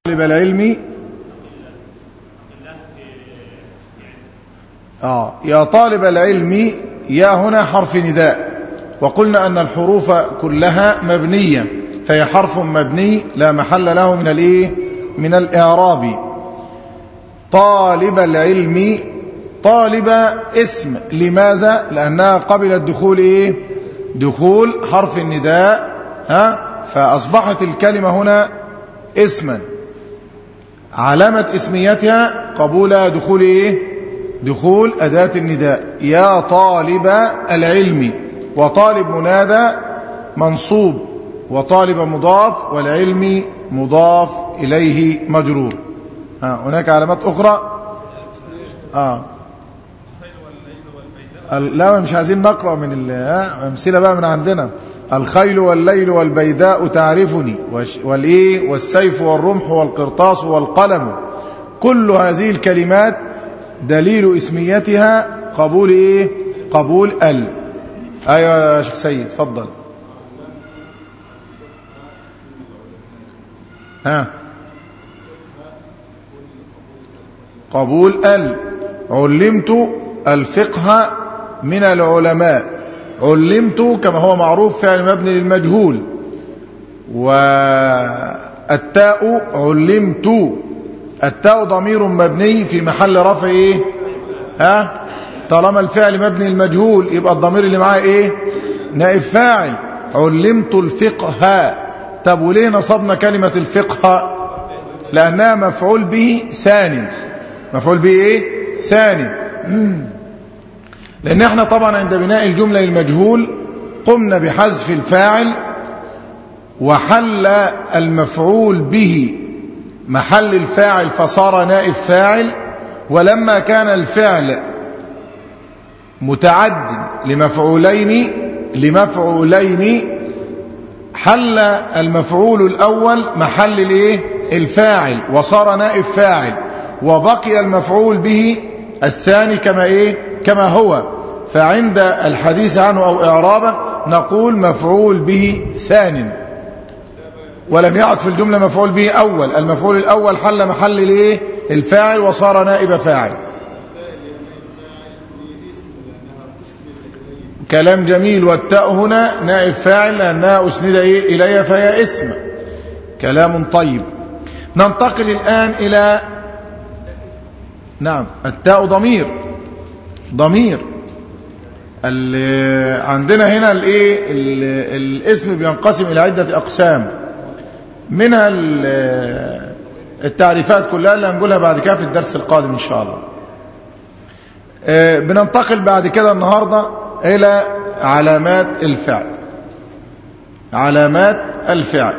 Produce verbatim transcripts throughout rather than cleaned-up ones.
طالب العلم آه يا طالب العلم، يا هنا حرف نداء، وقلنا أن الحروف كلها مبنية، فهي حرف مبني لا محل له من الايه من الإعراب. طالب العلم، طالب اسم، لماذا؟ لأنها قبل الدخول إيه؟ دخول حرف النداء، ها فأصبحت الكلمة هنا اسما. علامة اسميتها قبول دخول إيه؟ دخول أداة النداء. يا طالب العلم، وطالب منادى منصوب، وطالب مضاف، والعلم مضاف إليه مجرور. ها هناك علامات أخرى. آه لا مش عايزين نقرأ من الأمثلة بقى من عندنا. الخيل والليل والبيداء تعرفني، والإيه والسيف والرمح والقرطاس والقلم. كل هذه الكلمات دليل اسميتها قبول إيه؟ قبول ال. أيوة يا شيخ سيد تفضل. ها قبول ال. علمت الفقه من العلماء. علمت كما هو معروف فعل مبني للمجهول، والتاء علمت، التاء ضمير مبني في محل رفع ايه؟ ها طالما الفعل مبني للمجهول يبقى الضمير اللي معاه ايه؟ نائب فاعل. علمت الفقه. طب وليه نصبنا كلمة الفقه؟ لأنها مفعول به ثاني. مفعول به ايه؟ ثاني. لأن احنا طبعا عند بناء الجملة للمجهول قمنا بحذف الفاعل، وحل المفعول به محل الفاعل فصار نائب فاعل. ولما كان الفعل متعد لمفعولين لمفعولين حل المفعول الأول محل الايه؟ الفاعل، وصار نائب فاعل، وبقي المفعول به الثاني كما ايه؟ كما هو. فعند الحديث عنه أو إعرابه نقول مفعول به ثان، ولم يعد في الجملة مفعول به أول. المفعول الأول حل محل الايه؟ الفاعل، وصار نائب فاعل. كلام جميل. والتاء هنا نائب فاعل لأنها أسند إيه؟ إليها فهي اسم. كلام طيب. ننتقل الآن إلى نعم التاء ضمير. ضمير عندنا هنا الايه؟ الاسم بينقسم الى عده اقسام، منها التعريفات كلها اللي هنقولها بعد كده في الدرس القادم ان شاء الله. بننتقل بعد كده النهارده الى علامات الفعل. علامات الفعل.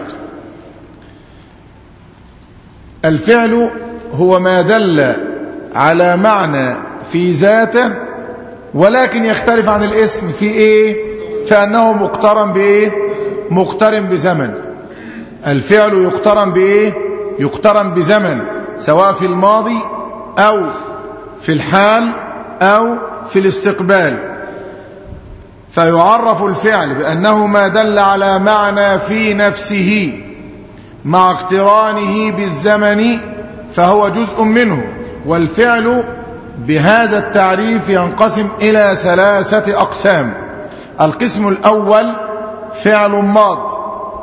الفعل هو ما دل على معنى في ذاته، ولكن يختلف عن الاسم في ايه؟ فانه مقترن بايه؟ مقترن بزمن. الفعل يقترن بايه؟ يقترن بزمن، سواء في الماضي او في الحال او في الاستقبال. فيعرف الفعل بانه ما دل على معنى في نفسه مع اقترانه بالزمن فهو جزء منه. والفعل بهذا التعريف ينقسم إلى ثلاثة أقسام. القسم الأول فعل ماض.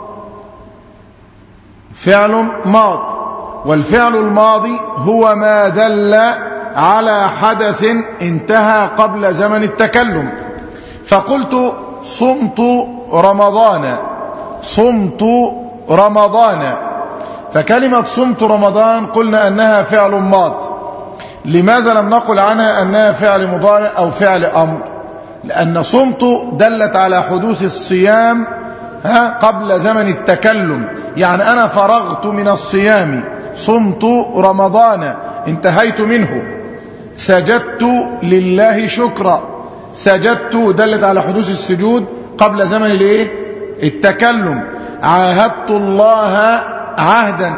فعل ماض. والفعل الماضي هو ما دل على حدث انتهى قبل زمن التكلم. فقلت صمت رمضان. صمت رمضان. فكلمة صمت رمضان قلنا أنها فعل ماض. لماذا لم نقل عنها أنها فعل مضارع أو فعل أمر؟ لأن صمت دلت على حدوث الصيام ها قبل زمن التكلم، يعني أنا فرغت من الصيام. صمت رمضان انتهيت منه. سجدت لله شكرا. سجدت دلت على حدوث السجود قبل زمن الايه؟ التكلم. عاهدت الله عهدا.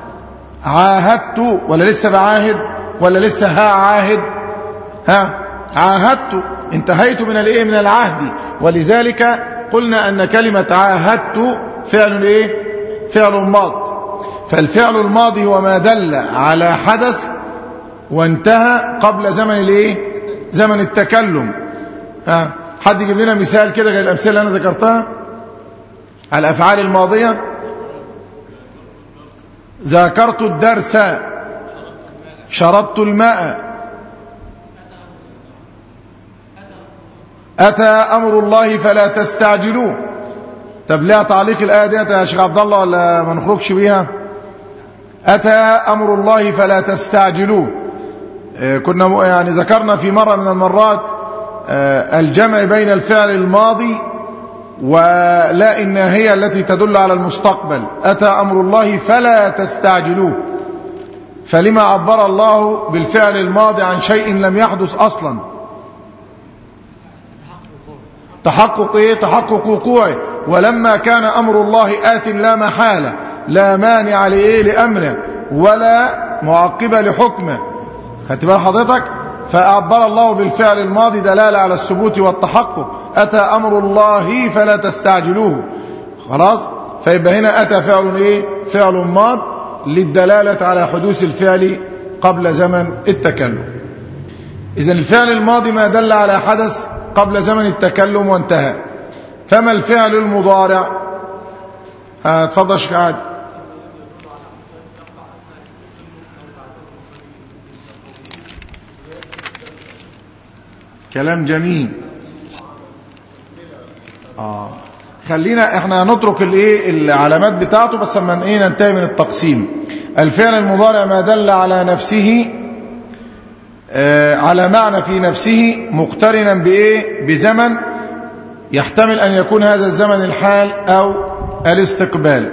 عاهدت ولا لسه بعاهد ولا لسه ها عاهد؟ ها عاهدت انتهيت من الايه؟ من العهد. ولذلك قلنا ان كلمة عاهدت فعل ايه؟ فعل ماض. فالفعل الماضي هو ما دل على حدث وانتهى قبل زمن الايه؟ زمن التكلم. ها حد يجيب لنا مثال كده غير الامثله اللي انا ذكرتها على الافعال الماضيه؟ ذاكرت الدرس، شربت الماء، أتى أمر الله فلا تستعجلوه. طب لها تعليق الآية ديت يا شيخ عبد الله ولا ما نخرجش بيها؟ أتى أمر الله فلا تستعجلوه. كنا يعني ذكرنا في مرة من المرات الجمع بين الفعل الماضي ولا الناهية التي تدل على المستقبل. أتى أمر الله فلا تستعجلوه، فلما عبر الله بالفعل الماضي عن شيء لم يحدث أصلا؟ تحقق إيه؟ تحقق وقوعه. ولما كان أمر الله آت لا محالة، لا مانع لإيه؟ لأمره، ولا معقب لحكمه. خدت بال حضرتك؟ فعبر الله بالفعل الماضي دلالة على الثبوت والتحقق. أتى أمر الله فلا تستعجلوه. خلاص؟ فيبقى هنا أتى فعل إيه؟ فعل ماض للدلالة على حدوث الفعل قبل زمن التكلم. إذن الفعل الماضي ما دل على حدث قبل زمن التكلم وانتهى. فما الفعل المضارع؟ اتفضل شيخ عادل. كلام جميل. اه خلينا احنا نترك الايه العلامات بتاعته بس لما ايه ننتهي من التقسيم. الفعل المضارع ما دل على نفسه آه على معنى في نفسه مقترنا بايه؟ بزمن يحتمل ان يكون هذا الزمن الحال او الاستقبال.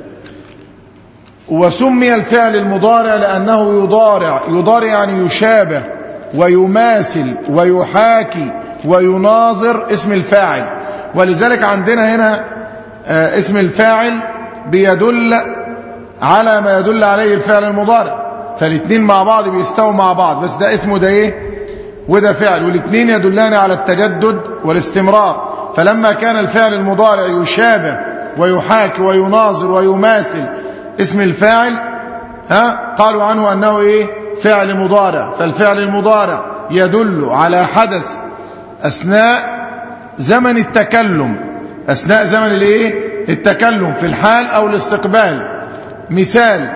وسمي الفعل المضارع لانه يضارع، يضارع يعني يشابه ويماثل ويحاكي ويناظر اسم الفاعل. ولذلك عندنا هنا آه اسم الفاعل بيدل على ما يدل عليه الفعل المضارع، فالاثنين مع بعض بيستووا مع بعض، بس ده اسمه ده ايه وده فعل، والاثنين يدلان على التجدد والاستمرار. فلما كان الفعل المضارع يشابه ويحاكي ويناظر ويماثل اسم الفاعل ها قالوا عنه انه ايه؟ فعل مضارع. فالفعل المضارع يدل على حدث اثناء زمن التكلم، اثناء زمن الايه؟ التكلم في الحال او الاستقبال. مثال: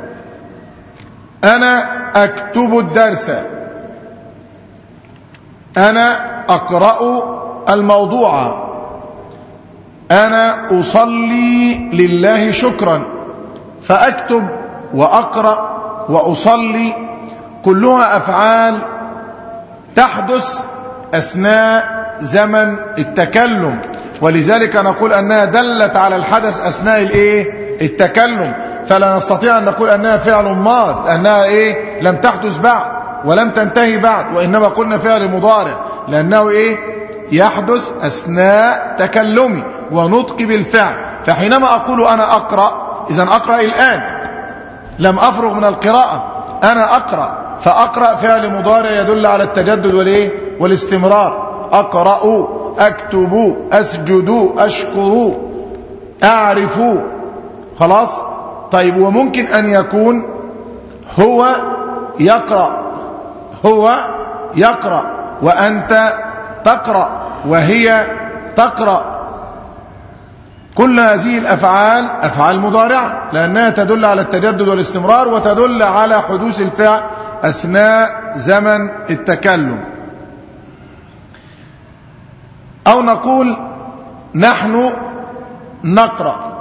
انا اكتب الدرس، انا اقرأ الموضوع، انا اصلي لله شكرا. فاكتب واقرأ واصلي كلها افعال تحدث اثناء زمن التكلم، ولذلك نقول انها دلت على الحدث اثناء الايه؟ التكلم. فلا نستطيع ان نقول انها فعل ماض لانها ايه؟ لم تحدث بعد ولم تنتهي بعد، وانما قلنا فعل مضارع لانه ايه؟ يحدث اثناء تكلمي ونطقي بالفعل. فحينما اقول انا اقرأ، اذا اقرأ الان، لم افرغ من القراءة، انا اقرأ. فاقرأ فعل مضارع يدل على التجدد والايه؟ والاستمرار. اقرأ، اكتب، اسجد، اشكر، اعرف. خلاص؟ طيب وممكن ان يكون هو يقرأ، هو يقرأ وانت تقرأ وهي تقرأ. كل هذه الافعال افعال مضارعة لانها تدل على التجدد والاستمرار وتدل على حدوث الفعل اثناء زمن التكلم. أو نقول نحن نقرأ،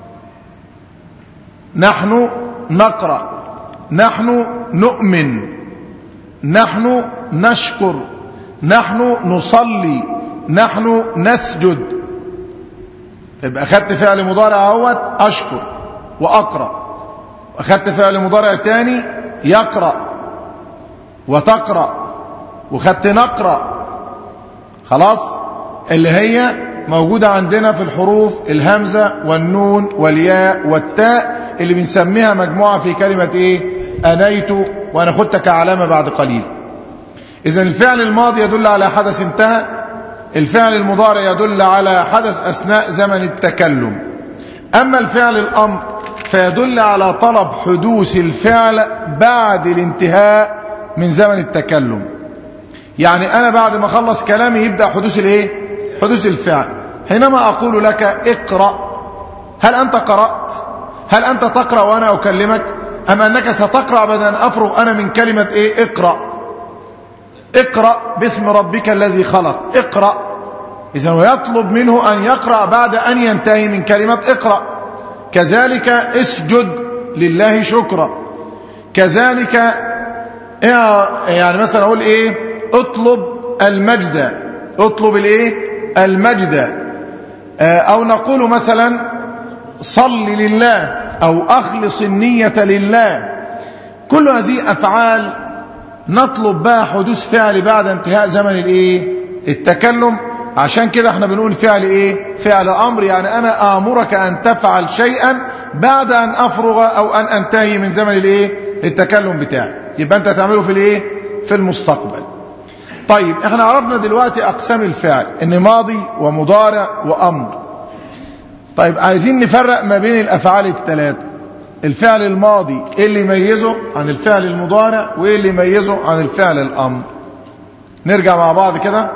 نحن نقرأ، نحن نؤمن، نحن نشكر، نحن نصلي، نحن نسجد. يبقى أخذت فعل مضارع اهوت أشكر وأقرأ، وأخذت فعل مضارع تاني يقرأ وتقرأ، وأخذت نقرأ. خلاص؟ اللي هي موجودة عندنا في الحروف الهمزة والنون والياء والتاء اللي بنسميها مجموعة في كلمة ايه؟ أنيت، وأنا خدتها كعلامة بعد قليل. إذن الفعل الماضي يدل على حدث انتهى، الفعل المضارع يدل على حدث أثناء زمن التكلم. أما الفعل الأمر فيدل على طلب حدوث الفعل بعد الانتهاء من زمن التكلم. يعني أنا بعد ما أخلص كلامي يبدأ حدوث الإيه؟ حدوث الفعل. حينما أقول لك اقرأ، هل أنت قرأت؟ هل أنت تقرأ وأنا أكلمك؟ أم أنك ستقرأ بعد أن أفرغ أنا من كلمة إيه؟ اقرأ. اقرأ باسم ربك الذي خلق، اقرأ. إذن ويطلب منه أن يقرأ بعد أن ينتهي من كلمة اقرأ. كذلك اسجد لله شكرا. كذلك يعني مثلا أقول إيه؟ اطلب المجد، اطلب الإيه؟ المجد. أو نقول مثلا صل لله أو أخلص النية لله. كل هذه أفعال نطلب بها حدوث فعل بعد انتهاء زمن الإيه؟ التكلم. عشان كده احنا بنقول فعل إيه؟ فعل أمر، يعني أنا آمرك أن تفعل شيئا بعد أن أفرغ أو أن أنتهي من زمن الإيه؟ التكلم بتاعي. يبقى أنت تعمله في الإيه؟ في المستقبل. طيب احنا عرفنا دلوقتي أقسام الفعل، إن ماضي ومضارع وأمر. طيب عايزين نفرق ما بين الأفعال الثلاثة. الفعل الماضي ايه اللي يميزه عن الفعل المضارع، وايه اللي يميزه عن الفعل الأمر. نرجع مع بعض كده.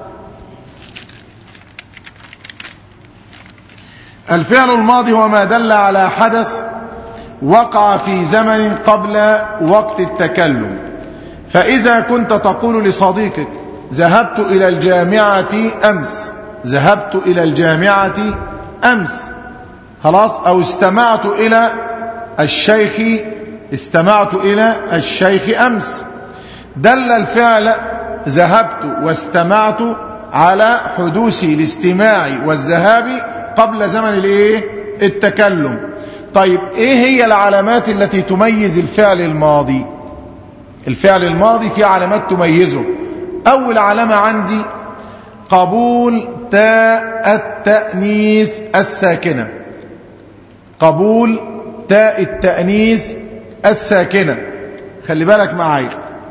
الفعل الماضي هو ما دل على حدث وقع في زمن قبل وقت التكلم. فإذا كنت تقول لصديقك ذهبت إلى الجامعة أمس، ذهبت إلى الجامعة أمس، خلاص، أو استمعت إلى الشيخ، استمعت إلى الشيخ أمس، دل الفعل ذهبت واستمعت على حدوث الاستماع والذهاب قبل زمن الايه؟ التكلم. طيب ايه هي العلامات التي تميز الفعل الماضي؟ الفعل الماضي في علامات تميزه. اول علامة عندي قبول تاء التأنيث الساكنة، قبول تاء التأنيث الساكنة. خلي بالك معايا،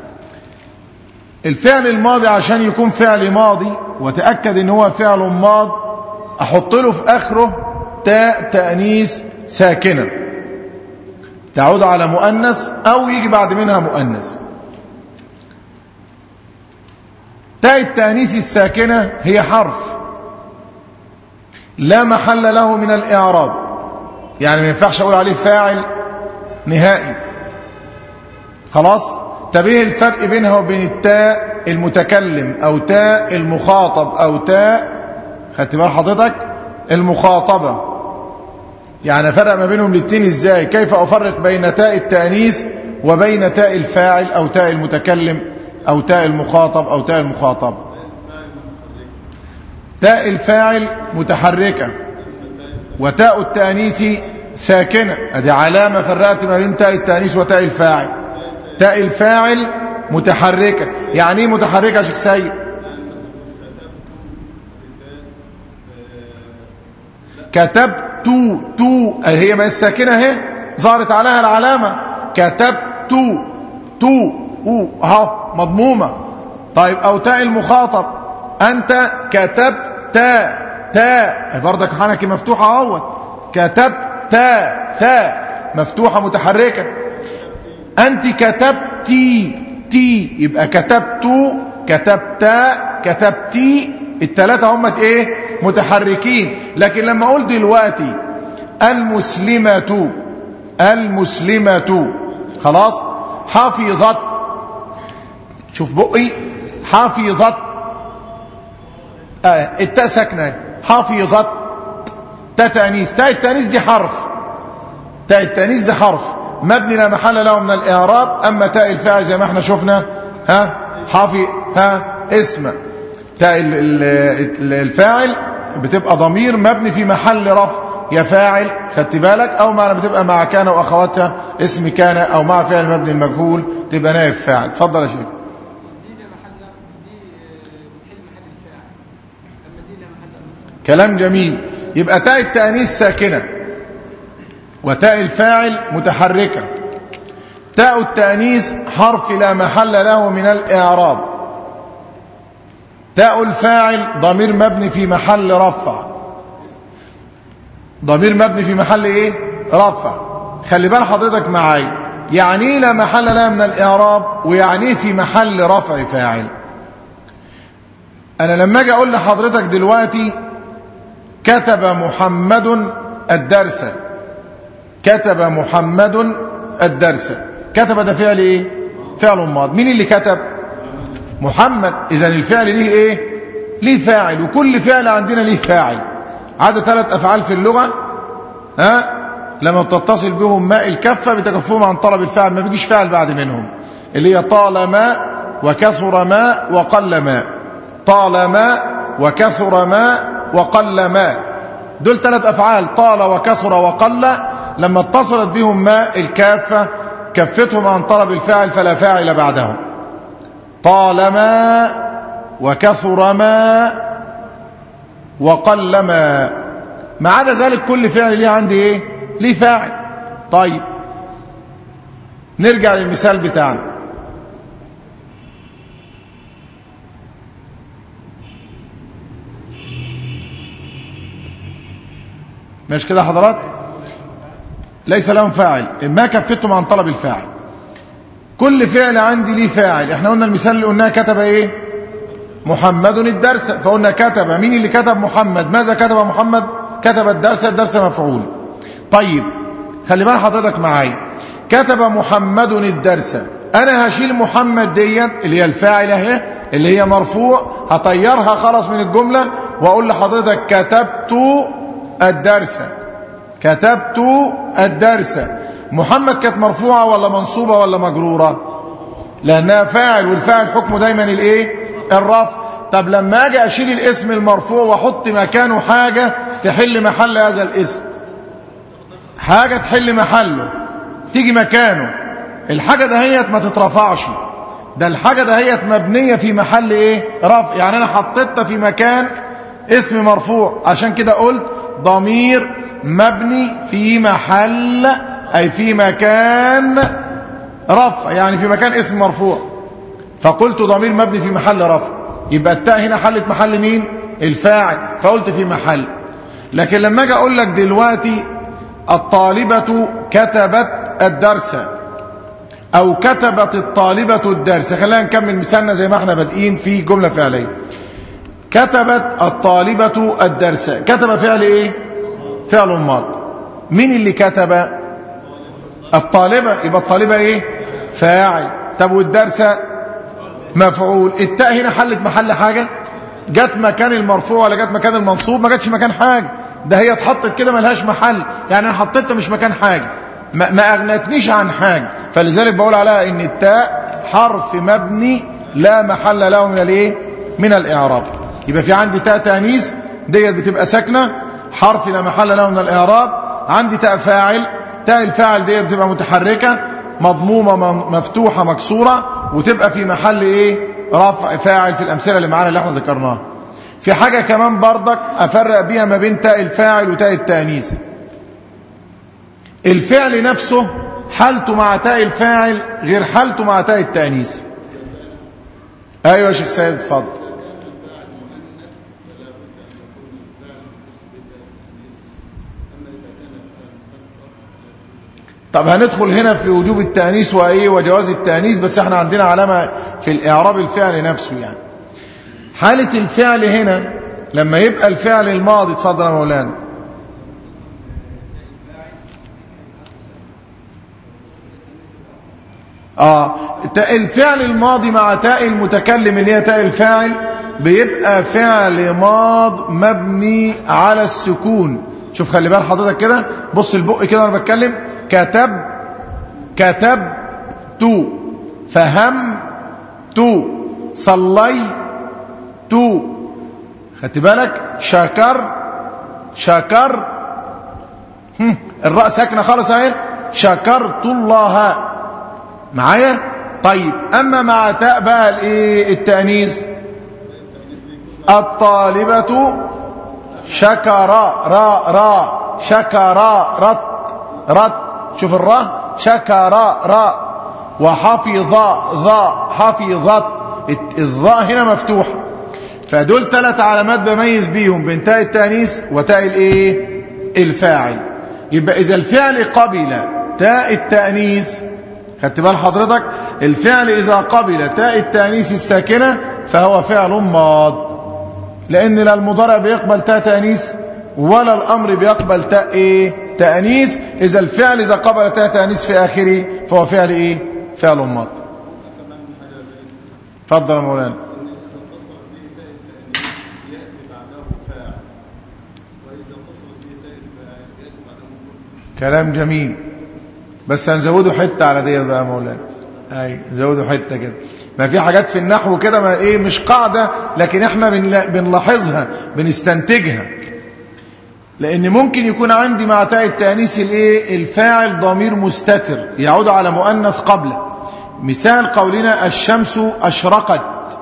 الفعل الماضي عشان يكون فعل ماضي وتأكد ان هو فعل ماض، احط له في اخره تاء تأنيث ساكنة تعود على مؤنث او يجي بعد منها مؤنث. تاء التأنيث الساكنة هي حرف لا محل له من الإعراب، يعني ما ينفعش اقول عليه فاعل نهائي. خلاص، طب ايه الفرق بينها وبين التاء المتكلم او تاء المخاطب او تاء، خدت بال حضرتك، المخاطبة؟ يعني افرق ما بينهم الاثنين ازاي؟ كيف افرق بين تاء التأنيث وبين تاء الفاعل او تاء المتكلم او تاء المخاطب او تاء المخاطب؟ تاء الفاعل متحركة وتاء التأنيث ساكنة، ادي علامة فرقت ما بين تاء التأنيث وتاء الفاعل. تاء الفاعل متحركة. يعني ايه متحركة يا شيخ سيد؟ كتبت تو، هي ما الساكنة اهي ظهرت عليها العلامة كتبت تو اهو مضمومة. طيب او تاء المخاطب، انت كتبت تاء تاء برضك حنكي مفتوحة اهوت، كتبت تاء تاء مفتوحة متحركة. انت كتبتي تي، يبقى كتبت كتبتا كتبتي، الثلاثة هم ايه؟ متحركين. لكن لما اقول دلوقتي المسلمة المسلمة، خلاص، حافظت، شوف بقي، حافظت، آه التاء ساكنة، حافظت، تاء تأنيث. تاء التأنيث دي حرف، تاء التأنيث دي حرف مبني لا محل له من الإعراب. أما تاء الفاعل زي ما احنا شفنا، ها حافي، ها اسم. تاء الفاعل بتبقى ضمير مبني في محل رفع، يا فاعل، خدت بالك، أو ما بتبقى مع كان وأخواتها اسم كان، أو مع فعل مبني المجهول تبقى نائب فاعل. اتفضل يا شيخ. كلام جميل. يبقى تاء التأنيث ساكنة وتاء الفاعل متحركة. تاء التأنيث حرف لا محل له من الإعراب. تاء الفاعل ضمير مبني في محل رفع، ضمير مبني في محل ايه؟ رفع. خلي بال حضرتك معايا، يعني ايه لا محل لها من الإعراب، ويعني ايه في محل رفع فاعل. أنا لما أجي أقول لحضرتك دلوقتي كتب محمد الدرس، كتب محمد الدرس، كتب ده فعل ايه؟ فعل ماض. مين اللي كتب؟ محمد. إذن الفعل ليه ايه؟ ليه فاعل، وكل فعل عندنا ليه فاعل. عدا ثلاث أفعال في اللغة ها لما بتتصل بهم ماء الكفة بتكفهم عن طلب الفعل، ما بيجيش فاعل بعد منهم، اللي هي طالما وكثر ما وقل ما، طالما وكثر ما وقل ما، دول ثلاث أفعال، طال وكثر وقل، لما اتصلت بهم ماء الكافة كفتهم عن طلب الفاعل فلا فاعل بعدهم. طالما وكثر ما وقل ما، ما عدا ذلك كل فعل ليه عندي ايه؟ ليه فاعل. طيب نرجع للمثال بتاعنا. مش كده حضرات؟ ليس لهم فاعل، ما كفتهم عن طلب الفاعل. كل فعل عندي ليه فاعل. احنا قلنا المثال اللي قلناه كتب ايه؟ محمد الدرس، فقلنا كتب، مين اللي كتب؟ محمد. ماذا كتب محمد؟ كتب الدرس، الدرس مفعول. طيب خلي بال حضرتك معايا، كتب محمد الدرس، انا هشيل محمد ديت اللي هي الفاعل اهي اللي هي مرفوع، هطيرها خلاص من الجملة واقول لحضرتك كتبت الدرس، كتبت الدرس. محمد كانت مرفوعة ولا منصوبة ولا مجرورة؟ لأنها فاعل، والفاعل حكمه دايما الايه؟ الرفع. طب لما اجي اشيل الاسم المرفوع واحط مكانه حاجة تحل محل هذا الاسم، حاجة تحل محله تيجي مكانه، الحاجة دهيت ما تترفعش، ده الحاجة دهيت مبنية في محل ايه؟ رفع. يعني انا حطيتها في مكان اسم مرفوع، عشان كده قلت ضمير مبني في محل، أي في مكان رفع، يعني في مكان اسم مرفوع، فقلت ضمير مبني في محل رفع. يبقى التاء هنا حلت محل مين؟ الفاعل، فقلت في محل. لكن لما اجي اقول لك دلوقتي الطالبة كتبت الدرس، او كتبت الطالبة الدرس، خلينا نكمل مثالنا زي ما احنا بادئين في جملة فعلية. كتبت الطالبة الدرس، كتب فعل ايه؟ فعل ماض. مين اللي كتب؟ الطالبة، يبقى الطالبة ايه؟ فاعل. طب والدرس مفعول. التاء هنا حلت محل حاجة؟ جت مكان المرفوع ولا جت مكان المنصوب؟ ما جتش مكان حاجة، ده هي اتحطت كده ملهاش محل، يعني انا حطيتها مش مكان حاجة، ما, ما اغنتنيش عن حاجة، فلذلك بقول عليها ان التاء حرف مبني لا محل له من الايه؟ من الاعراب. يبقى في عندي تاء تانيث ديت بتبقى ساكنه، حرف لا محل له من الاعراب. عندي تاء فاعل، تاء الفاعل ديت بتبقى متحركه مضمومه مفتوحه مكسوره، وتبقى في محل ايه؟ رفع فاعل في الامثله اللي معانا اللي احنا ذكرناها. في حاجه كمان برضك افرق بيها ما بين تاء الفاعل وتاء التانيث. الفعل نفسه حالته مع تاء الفاعل غير حالته مع تاء التانيث. ايوه يا شيخ سيد اتفضل. طب هندخل هنا في وجوب التانيث وايه وجواز التانيث، بس احنا عندنا علامه في الاعراب الفعل نفسه. يعني حاله الفعل هنا لما يبقى الفعل الماضي، اتفضل يا مولانا. اه الفعل الماضي مع تاء المتكلم اللي هي تاء الفاعل بيبقى فعل ماض مبني على السكون. شوف خلي بال حضرتك كده، بص البق كده وانا بتكلم، كتب كتب تو، فهم تو، صلي تو، خدت بالك؟ شكر شكر، الراء ساكنه خالص اهي، شكرت الله معايا. طيب اما مع تاء بقى الايه؟ التانيث، الطالبة شكر را را شكر رت رت، شوف الراء شكر را، وحفظ ظا حفظت، الظاء هنا مفتوحه. فدول ثلاث علامات بميز بيهم بين تاء التانيث وتاء الايه؟ الفاعل. يبقى اذا الفعل قبل تاء التأنيث، خدت بال حضرتك؟ الفعل إذا قبل تاء التأنيث الساكنة فهو فعل ماض، لأن لا المضارع بيقبل تاء تأنيث ولا الأمر بيقبل تاء إيه؟ تأنيث. إذا الفعل إذا قبل تاء تأنيث في آخره فهو فعل إيه؟ فعل ماض. اتفضل يا مولانا. كلام جميل، بس هنزوده حتة على ديت بقى يا مولانا. اي نزوده حتة كده. ما في حاجات في النحو كده ما ايه مش قاعدة، لكن احنا بنلاحظها بنستنتجها. لان ممكن يكون عندي مع تاء التأنيث الايه الفاعل ضمير مستتر يعود على مؤنث قبله. مثال قولنا الشمس اشرقت،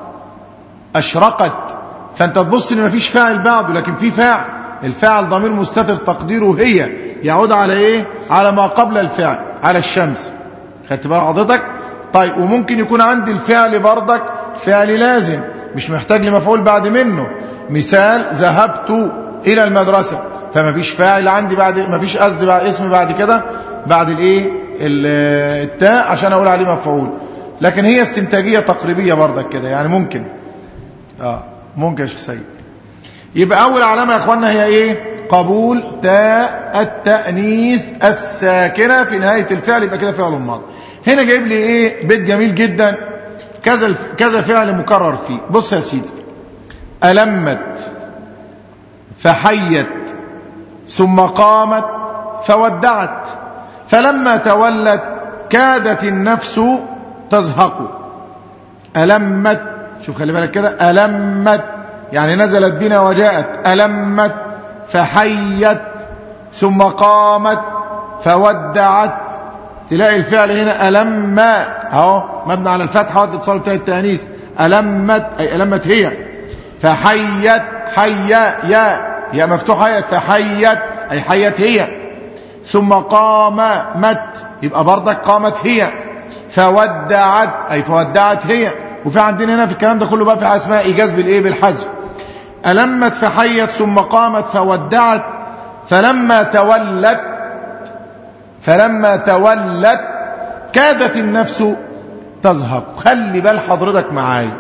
اشرقت، فانت تبص ان ما فيش فاعل بعده لكن في فاعل، الفاعل ضمير مستتر تقديره هي، يعود على ايه؟ على ما قبل الفعل، على الشمس. خدت بال حضرتك؟ طيب وممكن يكون عندي الفعل بردك فعل لازم مش محتاج لمفعول بعد منه. مثال ذهبت الى المدرسه، فما فيش فاعل عندي بعد، ما فيش قصد بعد اسم بعد كده بعد الايه التاء عشان اقول عليه مفعول، لكن هي استنتاجيه تقريبيه بردك كده يعني ممكن اه ممكن يا شيخ سيد. يبقى اول علامه يا اخوانا هي ايه؟ قبول تاء التأنيث الساكنة في نهاية الفعل، يبقى كده فعل ماضي. هنا جايب لي ايه؟ بيت جميل جدا، كذا كذا فعل مكرر فيه. بص يا سيدي، ألمت فحيت ثم قامت فودعت فلما تولت كادت النفس تزهق. ألمت، شوف خلي بالك كده، ألمت يعني نزلت بنا وجاءت، ألمت فحيت ثم قامت فودعت. تلاقي الفعل هنا ألما اهو مبني على الفتحة والاتصال بتاع التأنيث، ألمت أي ألمت هي، فحيت حيا يا يا مفتوحة هي، فحيت أي حيت هي، ثم قامت يبقى برضك قامت هي، فودعت أي فودعت هي. وفي عندنا هنا في الكلام ده كله بقى في اسماء إيجاز بالإيه؟ بالحذف. ألمت فحيت ثم قامت فودعت فلما تولت فلما تولت كادت النفس تزهق. خلي بال حضرتك معايا.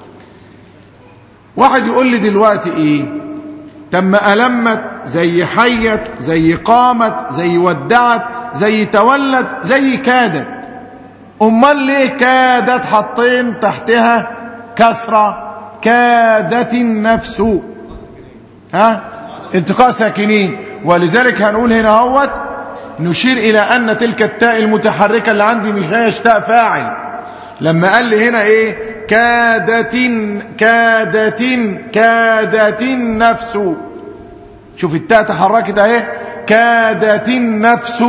واحد يقول لي دلوقتي ايه؟ تم ألمت زي حيت زي قامت زي ودعت زي تولت زي كادت، امال ليه كادت حطين تحتها كسرة؟ كادت النفس، ها التقاء ساكنين. ولذلك هنقول هنا اهوت نشير الى ان تلك التاء المتحركه اللي عندي مش هي تاء فاعل. لما قال لي هنا ايه؟ كادت كادت كادت النفس، شوف التاء تحركت اهي، كادت النفس،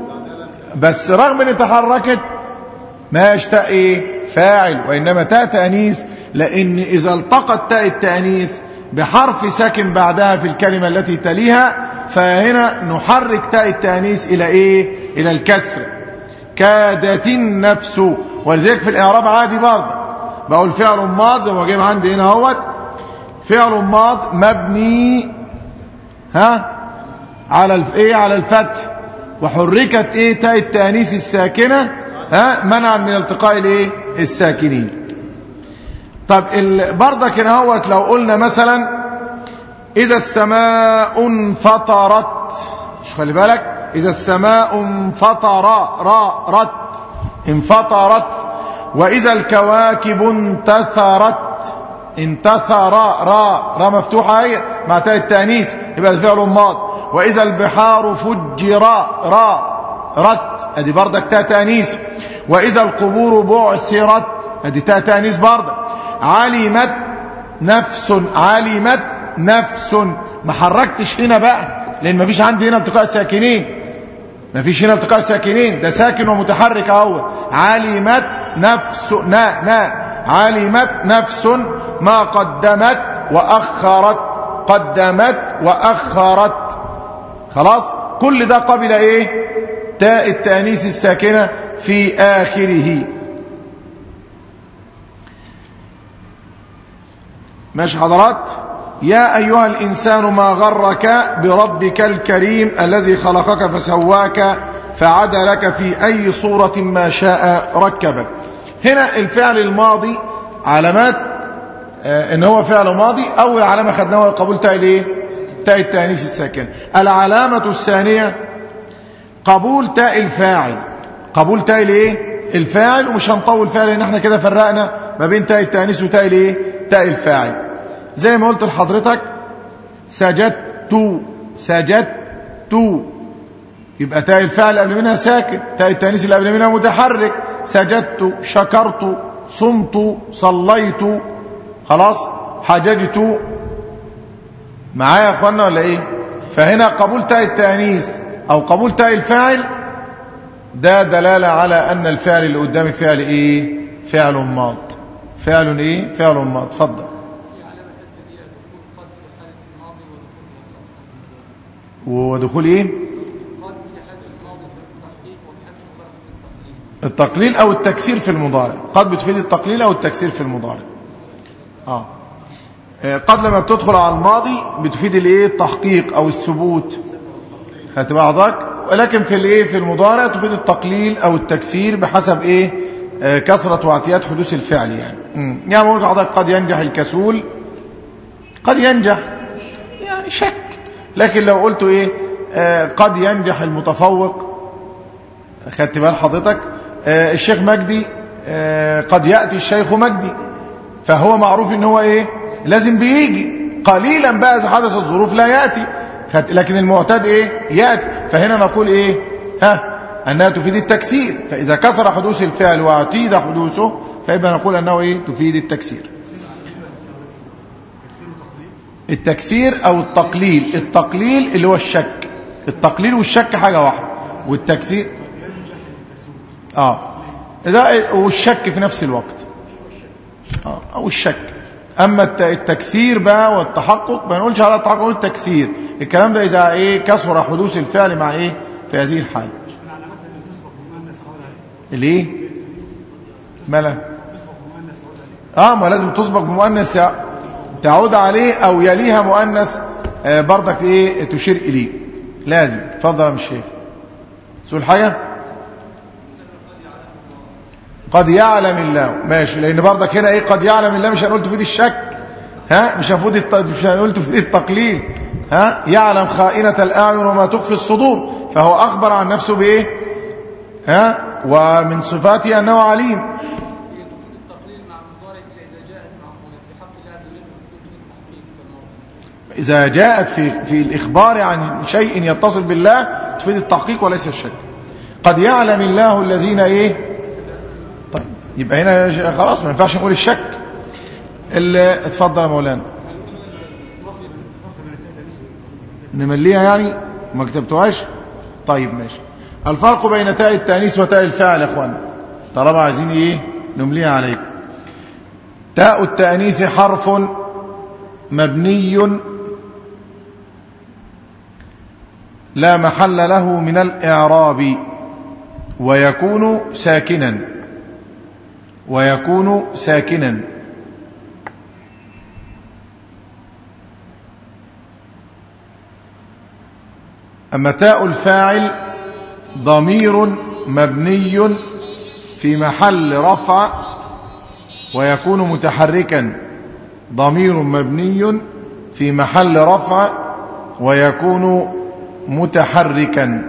بس رغم ان تحركت ما تاء ايه؟ فاعل، وانما تاء تانيث، لان اذا التقت تاء التانيث بحرف ساكن بعدها في الكلمه التي تليها فهنا نحرك تاء التانيث الى ايه؟ الى الكسر. كادت النفس. ولذلك في الاعراب عادي برضه بقول فعل ماض زي ما جايب عندي هنا اهوت، فعل ماض مبني ها على الف... ايه على الفتح، وحركت ايه؟ تاء التانيث الساكنه ها منعا من التقاء الايه؟ الساكنين. طب برضك هنا اهوت لو قلنا مثلا اذا السماء انفطرت، مش خلي بالك، اذا السماء انفطر را رت انفطرت، واذا الكواكب انتثرت انتثر را را مفتوحه هي مع تاء التانيث يبقى الفعل ماض. واذا البحار فجر را رت ادي برضك تاء تانيث. واذا القبور بعثرت ادي تاء تانيث برضك. علمت نفس علمت نفس، ما حركتش هنا بقى لان ما فيش عندي هنا التقاء ساكنين، ما فيش هنا التقاء ساكنين، ده ساكن ومتحرك اهو. علمت نفس نا نا علمت نفس ما قدمت واخرت، قدمت واخرت. خلاص كل ده قبل ايه؟ تاء التانيث الساكنه في اخره. ماشي حضرات؟ يا أيها الإنسان ما غرك بربك الكريم الذي خلقك فسواك فعدا لك في أي صورة ما شاء ركبك. هنا الفعل الماضي علامات آه ان هو فعل ماضي. اول علامة خدناها قبول تاء الايه؟ تاء التانيث الساكن. العلامة الثانية قبول تاء الفاعل. قبول تاء الايه؟ الفاعل. ومش هنطول فيها لان احنا كده فرقنا ما بين تاء التانيث وتاء الايه؟ تاء الفاعل. زي ما قلت لحضرتك سجدت، سجدت، يبقى تاء الفاعل قبل منها ساكن، تاء التانيث اللي قبل منها متحرك. سجدت، شكرت، صمت، صليت، خلاص، حججت. معايا يا اخوانا ولا ايه؟ فهنا قبول تاء التانيث او قبول تاء الفاعل ده دلالة على ان الفعل اللي قدامي فعل ايه؟ فعل ماض. فعل ايه؟ فعل ماض. اتفضل. ودخول ايه؟ التقليل او التكسير في المضارع. قد بتفيد التقليل او التكسير في المضارع. اه قد لما بتدخل على الماضي بتفيد الايه؟ التحقيق او الثبوت، خدت بعضك. ولكن في الايه؟ في المضارع تفيد التقليل او التكسير بحسب ايه؟ آه كثرة واعتياد حدوث الفعل. يعني امم يعني بقول لحضرتك قد ينجح الكسول، قد ينجح يعني شك. لكن لو قلت ايه؟ آه قد ينجح المتفوق، خدت بال حضرتك؟ آه الشيخ مجدي، آه قد يأتي الشيخ مجدي، فهو معروف ان هو ايه؟ لازم بيجي. قليلا بقى اذا حدث الظروف لا يأتي، لكن المعتاد ايه؟ يأتي. فهنا نقول ايه؟ ها انها تفيد التكسير. فاذا كسر حدوث الفعل واعتيد حدوثه فيبقى نقول انه ايه؟ تفيد التكسير. التكسير او التقليل. التقليل اللي هو الشك. التقليل والشك حاجة واحدة، والتكسير اه ده والشك في نفس الوقت. اه او الشك. اما التكسير بقى والتحقق ما نقولش على التحقق، نقول التكسير. الكلام ده اذا ايه؟ كسر حدوث الفعل مع ايه؟ في هذه الحاله. ليه؟ مالا اه ما لازم تسبق بمؤنث تعود عليه او يليها مؤنث آه برضك ايه؟ تشير اليه لازم. اتفضل يا الشيخ. سؤال حاجه؟ قد يعلم الله، ماشي. لان برضك هنا ايه؟ قد يعلم الله مش هنقول تفيد الشك، ها مش هنقول الت... مش هنقول تفيد التقليل. ها يعلم خائنة الأعين وما تخفي الصدور، فهو أخبر عن نفسه بإيه؟ ها ومن صفاته أنه عليم. إذا جاءت في في الإخبار عن شيء يتصل بالله تفيد التحقيق وليس الشك. قد يعلم الله الذين إيه؟ طيب يبقى هنا خلاص ما ينفعش نقول الشك. اتفضل يا مولانا. نمليها يعني ما كتبتوهاش؟ طيب ماشي. الفرق بين تاء التانيث وتاء الفاعل يا اخوان، طالما عايزين ايه نمليها عليكم. تاء التانيث حرف مبني لا محل له من الإعراب ويكون ساكنا ويكون ساكنا أما تاء الفاعل ضمير مبني في محل رفع ويكون متحركا. ضمير مبني في محل رفع ويكون متحركا.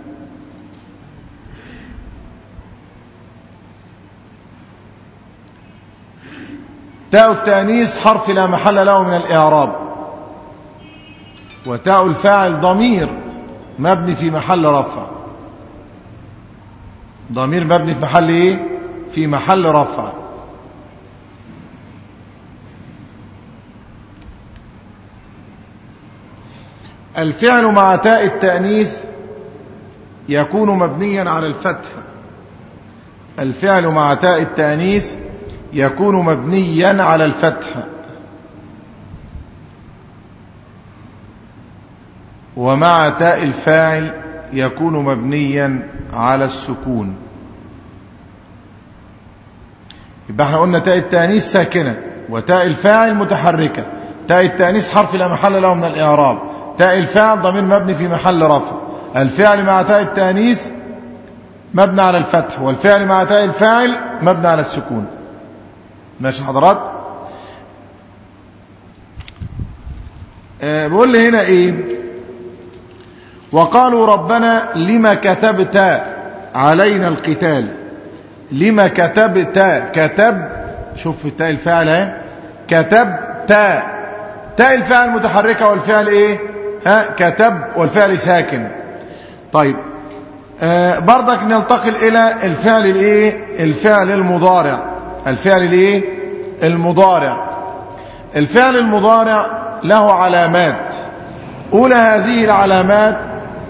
تاء التانيث حرف لا محل له من الإعراب، وتاء الفاعل ضمير مبني في محل رفع. ضمير مبني في محل ايه؟ في محل رفع. الفعل مع تاء التأنيث يكون مبنيا على الفتح. الفعل مع تاء التأنيث يكون مبنيا على الفتح، ومع تاء الفاعل يكون مبنيا على السكون. يبقى احنا قلنا تاء التأنيث ساكنة وتاء الفاعل متحركة. تاء التأنيث حرف لا محل له من الإعراب، تاء الفاعل ضمير مبني في محل رفع. الفعل مع تاء التأنيث مبني على الفتح، والفعل مع تاء الفاعل مبني على السكون. ماشي حضرات؟ أه بقول لي هنا ايه؟ وقالوا ربنا لما كتبت علينا القتال. لما كتبت، كتب، شوف في تاء الفاعل اهي، كتب تاء، تاء الفاعل متحركه والفعل ايه؟ ها كتب والفعل ساكن. طيب آه برضك ننتقل الى الفعل الايه؟ الفعل المضارع. الفعل الايه؟ المضارع. الفعل المضارع له علامات. اولى هذه العلامات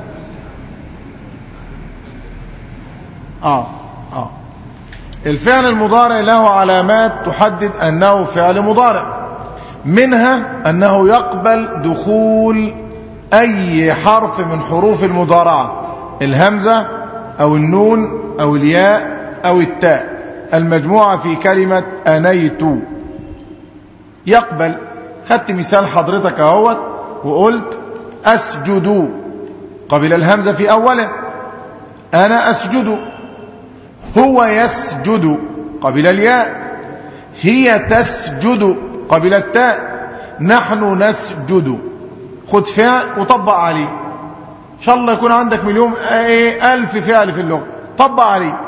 اه اه الفعل المضارع له علامات تحدد انه فعل مضارع. منها انه يقبل دخول اي حرف من حروف المضارعه، الهمزه او النون او الياء او التاء المجموعه في كلمه انيت. يقبل. خدت مثال حضرتك اهوت وقلت اسجد، قبل الهمزه في اوله. انا اسجد. هو يسجد، قبل الياء. هي تسجد، قبل التاء. نحن نسجد. خد فعل وطبق عليه. ان شاء الله يكون عندك مليون ايه الف فعل في اللغه، طبق عليه.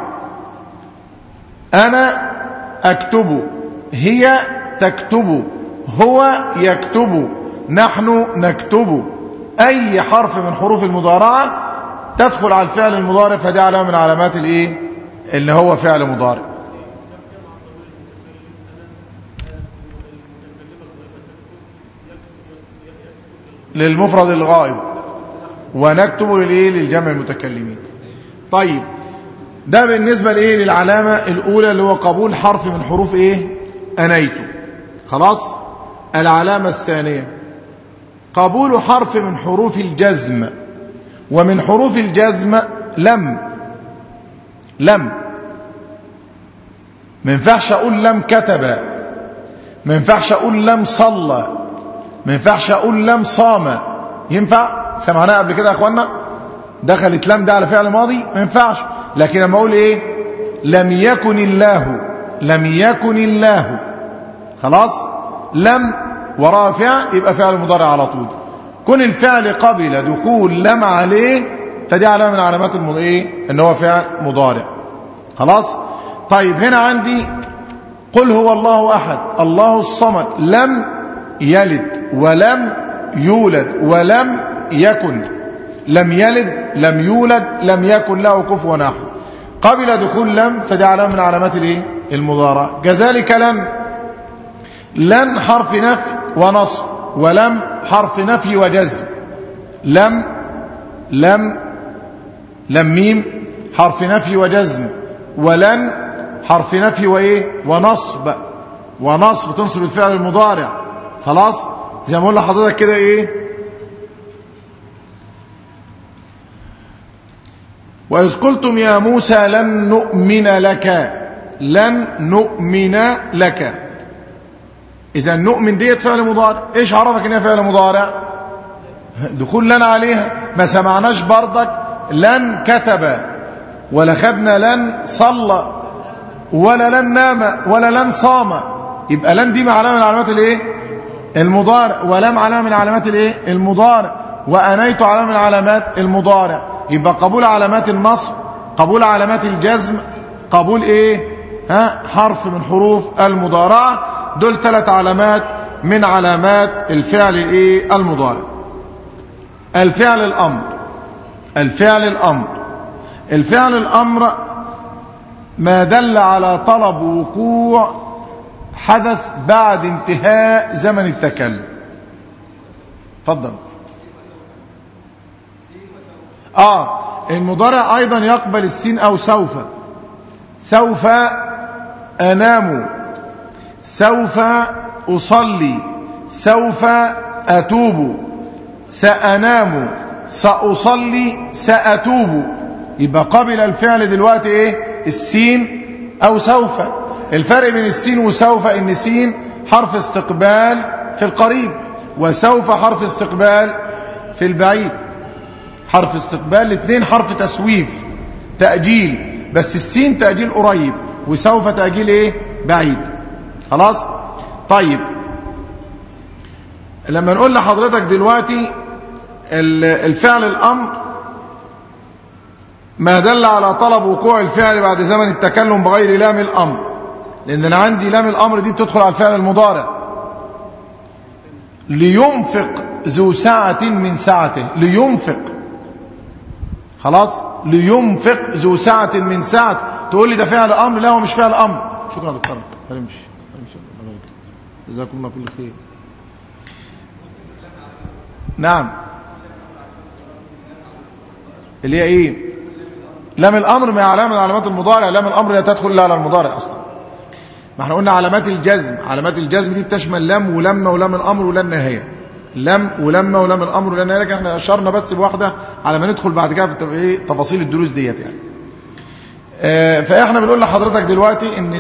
انا اكتب، هي تكتب، هو يكتب، نحن نكتب. اي حرف من حروف المضارعه تدخل على الفعل المضارع، فدي علامه من علامات الايه؟ اللي هو فعل مضارع. للمفرد الغائب، ونكتب للايه؟ للجمع المتكلمين. طيب ده بالنسبه لايه؟ للعلامه الاولى اللي هو قبول حرف من حروف ايه؟ انيت. خلاص. العلامه الثانيه قبول حرف من حروف الجزم. ومن حروف الجزم لم. لم ما ينفعش اقول لم كتب، ما ينفعش اقول لم صلى، ما ينفعش اقول لم صام. ينفع؟ سمعناها قبل كده يا اخوانا؟ دخلت لم ده على فعل ماضي، ما ينفعش. لكن لما اقول ايه؟ لم يكن الله، لم يكن الله، خلاص. لم وراء فعل يبقى فعل مضارع على طول. كن الفعل قبل دخول لم عليه فدي علامه من علامات المضارع ايه؟ ان هو فعل مضارع. خلاص. طيب هنا عندي قل هو الله احد الله الصمد، لم يلد ولم يولد ولم يكن. لم يلد، لم يولد، لم يكن له كفوا احد. قبل دخول لم فدي علامه من علامات الايه؟ المضارع. كذلك لن. لن حرف نفي ونصب، ولم حرف نفي وجزم. لم لم لم ميم حرف نفي وجزم، ولن حرف نفي وايه؟ ونصب. ونصب تنصب الفعل المضارع. خلاص. زي ما اقول لحضرتك كده ايه؟ وإذ قلتم يا موسى لن نؤمن لك، لن نؤمن لك. إذا نؤمن ديت فعل مضارع. إيش عرفك إنها فعل مضارع؟ دخول لن عليها. ما سمعناش برضك لن كتب، ولا خدنا لن صلى، ولا لن نام، ولا لن صام. يبقى لن دي علامة من علامات الايه؟ المضارع. ولم علامة من علامات الايه؟ المضارع. وأنيت علامة من علامات المضارع. يبقى قبول علامات النصب، قبول علامات الجزم، قبول ايه؟ ها حرف من حروف المضارعة. دول ثلاث علامات من علامات الفعل الايه؟ المضارع. الفعل الأمر. الفعل الأمر الفعل الأمر ما دل على طلب وقوع حدث بعد انتهاء زمن التكلم. تفضل. آه المضارع أيضا يقبل السين أو سوف. سوف أنام، سوف أصلي، سوف أتوب، سأنام، سأصلي، سأتوب. يبقى قبل الفعل دلوقتي ايه؟ السين او سوف. الفرق بين السين وسوف ان سين حرف استقبال في القريب، وسوف حرف استقبال في البعيد. حرف استقبال، الاثنين حرف تسويف. تأجيل، بس السين تأجيل قريب وسوف تأجيل ايه بعيد. خلاص. طيب لما نقول لحضرتك دلوقتي الفعل الأمر ما دل على طلب وقوع الفعل بعد زمن التكلم بغير لام الأمر، لأن أنا عندي لام الأمر دي بتدخل على الفعل المضارع. لينفق ذو سعة من سعته، لينفق. خلاص. لينفق ذو سعة من سعته، تقول لي ده فعل أمر؟ لا، هو مش فعل أمر. شكرا دكتور. امشي امشي، جزاكم الله كل خير. نعم. اللي هي ايه؟ لام الامر ما علامه من علامات المضارع. لام الامر لا تدخل الا على المضارع اصلا. ما احنا قلنا علامات الجزم، علامات الجزم دي بتشمل لام ولما ولام الامر ولا النهايه. لم ولما ولام الامر ولا النهايه، لكن احنا اشرنا بس بواحده على ما ندخل بعد كده في ايه تفاصيل الدروس ديت يعني. اه فاحنا بنقول لحضرتك دلوقتي ان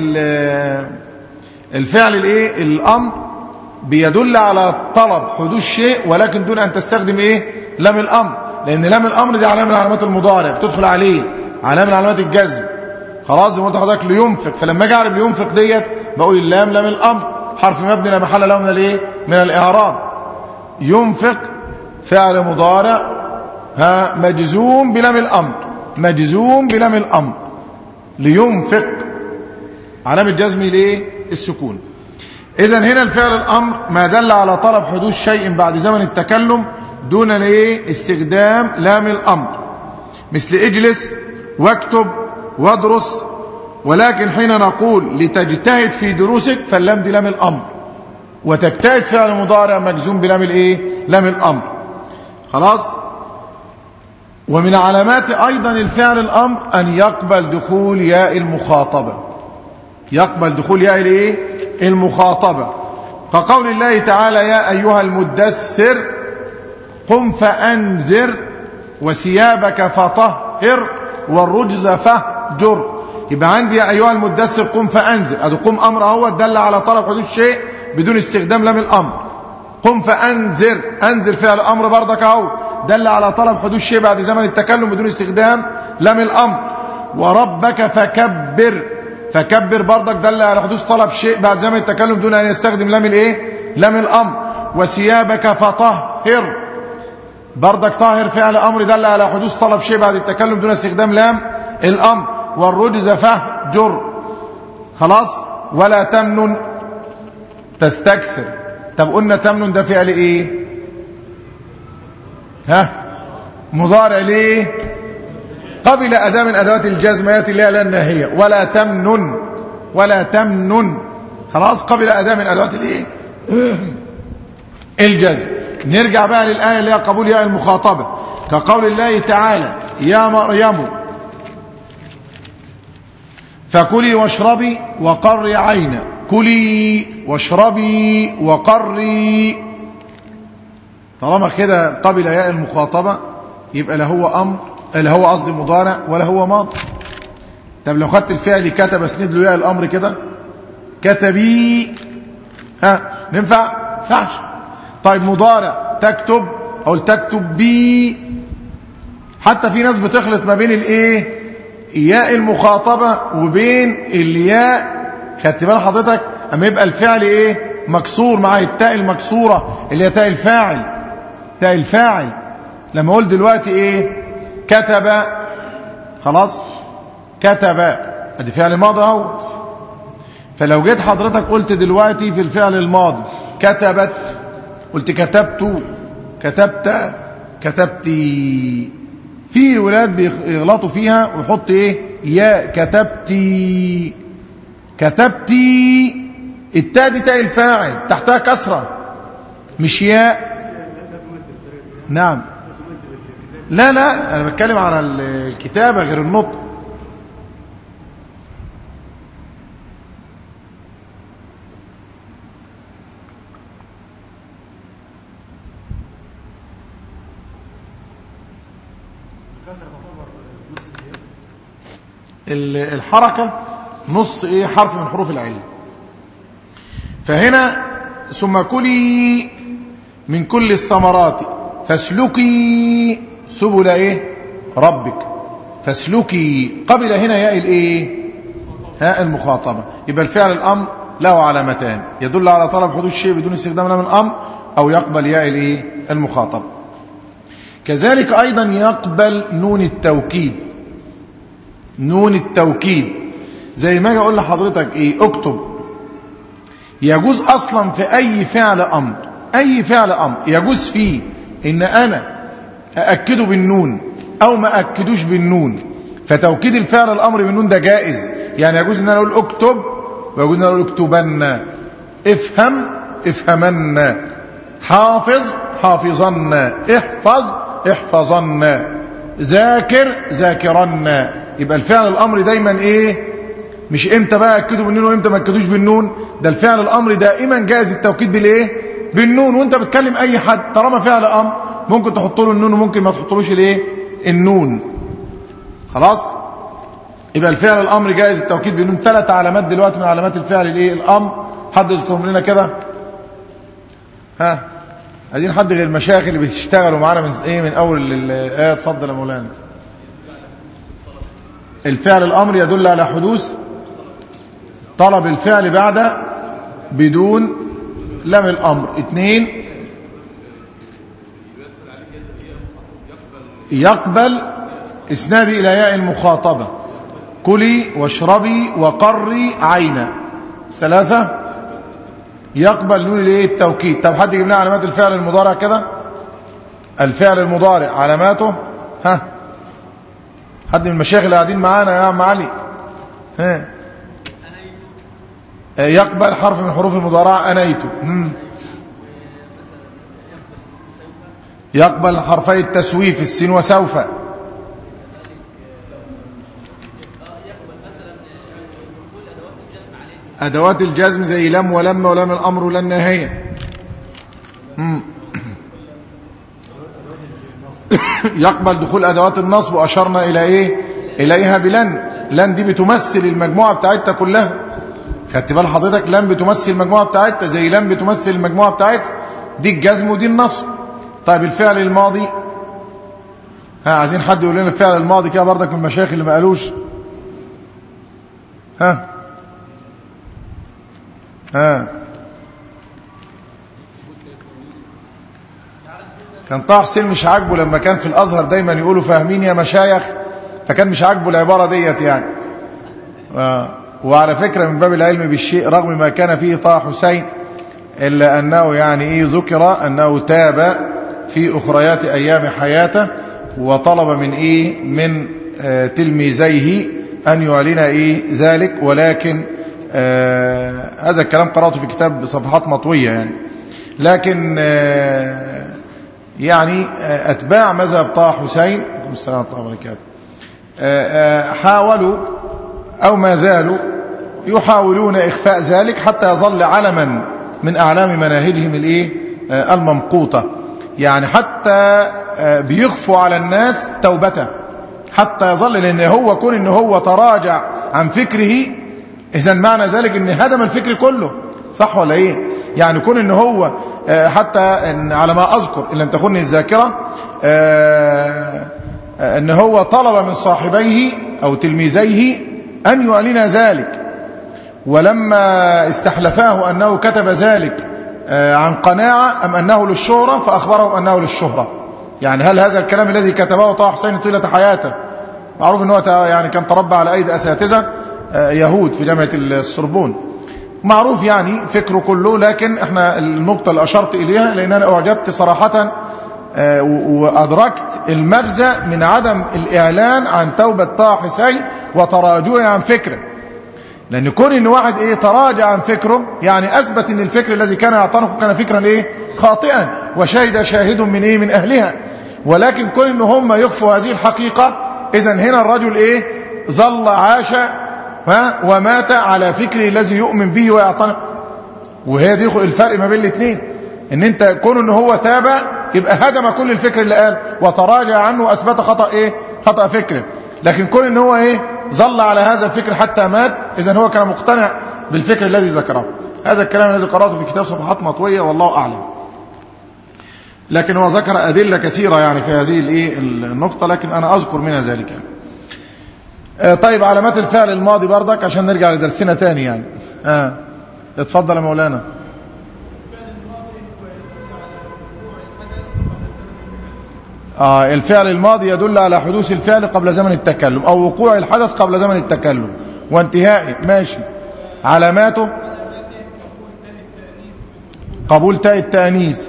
الفعل الايه الامر بيدل على طلب حدوث شيء، ولكن دون ان تستخدم ايه لام الامر، لان لام الامر دي علامه من علامات المضارع بتدخل عليه، علامه من علامات الجزم. خلاص. زي ما قلت لحضرتك لينفق، فلما اجي اعرف لينفق ديت بقول اللام لام الامر، حرف مبني لا محل له من الايه من الاعراب. ينفق فعل مضارع ها مجزوم بلام الامر، مجزوم بلام الامر. لينفق علامه جزم الايه السكون. إذن هنا الفعل الأمر ما دل على طلب حدوث شيء بعد زمن التكلم دون الايه استخدام لام الأمر، مثل اجلس واكتب وادرس. ولكن حين نقول لتجتهد في دروسك فاللام دي لام الأمر، وتجتهد فعل مضارع مجزوم بلام الايه لام الأمر. خلاص. ومن علامات أيضا الفعل الأمر أن يقبل دخول ياء المخاطبة، يقبل دخول ياء الايه المخاطبة، كقول الله تعالى يا أيها المدثر قم فأنذر وثيابك فطهر والرجز فاهجر. يبقى عندي يا أيها المدثر قم فأنذر، ادي قم أمر اهو دل على طلب حدوث شيء بدون استخدام لام الأمر. قم فأنذر، أنذر فعل أمر بردك اهو دل على طلب حدوث شيء بعد زمن التكلم بدون استخدام لام الأمر. وربك فكبر، فكبر بردك دل على حدوث طلب شيء بعد زمن التكلم دون أن يستخدم لام الايه لام الأمر. وثيابك فطهر، بردك طاهر فعل أمر دل على حدوث طلب شيء بعد التكلم دون استخدام لام الأمر. والرجز فاهجر. خلاص. ولا تمنن تستكثر. طب قلنا تمنن ده فعل ايه ها مضارع ليه قبل أداة من أدوات الجزم يأتي اللي هي لا الناهية. ولا تمنن، ولا تمنن. خلاص. قبل أداة من أدوات الايه الجزم. نرجع بقى للآية اللي هي قبول ياء المخاطبة، كقول الله تعالى يا مريم فكلي واشربي وقري عينا. كلي واشربي وقري، طالما كده قبل ياء المخاطبة يبقى لا هو أمر، لا هو قصدي مضارع ولا هو ماضي. طب لو خدت الفعل كتب اسند له ياء الأمر كده كتبي، ها ننفع؟ ينفعش. طيب مضارع تكتب او تكتب بي. حتى في ناس بتخلط ما بين الايه ياء المخاطبه وبين الياء، خدت بال حضرتك اما يبقى الفعل ايه مكسور مع التاء المكسوره اللي هي تاء الفاعل، تاء الفاعل. لما اقول دلوقتي ايه كتب، خلاص كتب ادي فعل ماضي اهو. فلو جيت حضرتك قلت دلوقتي في الفعل الماضي كتبت، قلت كتبت، كتبت، كتبتي، في ولاد بيغلطوا فيها ويحط ايه يا كتبتي، كتبتي. التاء دي تاء الفاعل تحتها كسره مش ياء. نعم. لا لا انا بتكلم على الكتابه غير النطق. الحركة نص ايه حرف من حروف العلة. فهنا ثم كلي من كل الثمرات فاسلكي سبل ايه ربك. فاسلكي قبل هنا ياء الايه ها المخاطبة. يبقى الفعل الأمر له علامتان، يدل على طلب حدوث شيء بدون استخدام لام الأمر، أو يقبل ياء الايه المخاطبة. كذلك أيضا يقبل نون التوكيد. نون التوكيد زي ما اجي اقول لحضرتك ايه اكتب، يجوز اصلا في اي فعل امر، اي فعل امر يجوز فيه ان انا ااكده بالنون او ما اكدوش بالنون، فتوكيد الفعل الامر بالنون ده جائز. يعني يجوز ان انا اقول اكتب، ويجوز ان انا اقول اكتبن، افهم افهمن، حافظ حافظن، احفظ احفظن، ذاكر ذاكرن. يبقى الفعل الامر دايما ايه، مش امتى بقى اكده بالنون وامتى ما اكدوش بالنون، ده الفعل الامر دائما جائز التوكيد بالايه بالنون. وانت بتكلم اي حد طالما فعل امر ممكن تحط له النون وممكن ما تحطلوش الايه النون. خلاص، يبقى الفعل الامر جائز التوكيد بالنون. ثلاث علامات دلوقتي من علامات الفعل الايه الامر، حد يذكرهم لنا كده؟ ها، عايزين حد غير المشايخ اللي بيشتغلوا معانا من ايه من اول الايه. اتفضل يا مولانا. الفعل الامر يدل على حدوث طلب الفعل بعد بدون لام الامر. اثنين، يقبل اسنادي الى ياء المخاطبه، كلي واشربي وقري عينا. ثلاثه، يقبل نون الايه التوكيد. طب حد يجيب لنا علامات الفعل المضارع كده؟ الفعل المضارع علاماته، ها، حد من المشايخ اللي قاعدين معانا يا عم علي؟ ها، يقبل حرف من حروف المضارعه انيت. يقبل حرفي التسويف السين وسوف. ادوات الجزم زي لم ولما ولام الامر ولن نهايه. يقبل دخول ادوات النصب، واشرنا الى ايه اليها بلن. لن دي بتمثل المجموعه بتاعتها كلها، خدت بال حضرتك؟ لن بتمثل المجموعه بتاعتها زي لن بتمثل المجموعه بتاعتها، دي الجزم ودي النصب. طيب الفعل الماضي، ها، عايزين حد يقول لنا الفعل الماضي كده برضك من المشايخ اللي ما قالوش. ها ها كان طه حسين مش عاجبه لما كان في الازهر دايما يقولوا فاهمين يا مشايخ، فكان مش عاجبه العباره ديت يعني. وعلى فكره من باب العلم بالشيء، رغم ما كان فيه طه حسين الا انه يعني ايه ذكر انه تاب في اخريات ايام حياته وطلب من ايه من آه تلميذيه ان يعلن ايه ذلك. ولكن آه هذا الكلام قراته في كتاب صفحات مطويه يعني. لكن آه يعني آه اتباع مذهب طه حسين السلام عليكم ورحمه الله وبركاته آه آه حاولوا او ما زالوا يحاولون اخفاء ذلك حتى يظل علما من اعلام مناهجهم الايه آه الممقوته. يعني حتى آه بيخفوا على الناس توبته حتى يظل، لان هو كون ان هو تراجع عن فكره، اذا معنى ذلك ان هدم الفكر كله، صح ولا ايه؟ يعني كون ان هو آه حتى إن على ما اذكر ان لم تخني الذاكره آه آه ان هو طلب من صاحبيه او تلميذيه ان يعلن ذلك، ولما استحلفاه انه كتب ذلك آه عن قناعه ام انه للشهره فاخبرهم انه للشهره. يعني هل هذا الكلام الذي كتبه طه حسين طيله حياته، معروف ان هو يعني كان تربى على ايدي اساتذه يهود في جامعه السوربون، معروف يعني فكره كله. لكن احنا النقطه اللي اشرت اليها لان انا اعجبت صراحه وادركت المغزى من عدم الاعلان عن توبه طه حسين وتراجعه عن فكره. لان كون ان واحد ايه تراجع عن فكره يعني اثبت ان الفكر الذي كان يعتنقه كان فكرا ايه خاطئا، وشهد شاهد من ايه من اهلها. ولكن كون ان هم يخفوا هذه الحقيقه، اذا هنا الرجل ايه ظل عاش ومات على فكره الذي يؤمن به ويعتنق. وهي دي الفرق ما بين الاثنين، ان انت كون ان هو تاب يبقى هدم كل الفكر اللي قال وتراجع عنه واثبت خطا ايه خطا فكره. لكن كون ان هو ايه ظل على هذا الفكر حتى مات، اذا هو كان مقتنع بالفكر الذي ذكره. هذا الكلام الذي قراته في كتاب صفحات مطويه والله اعلم. لكن هو ذكر ادله كثيره يعني في هذه الايه النقطه، لكن انا اذكر منها ذلك يعني. آه طيب علامات الفعل الماضي برضك عشان نرجع لدرسنا تاني يعني. آه. اتفضل يا مولانا. آه الفعل الماضي يدل على حدوث الفعل قبل زمن التكلم أو وقوع الحدث قبل زمن التكلم وانتهائه. ماشي. علاماته قبول تاء التأنيث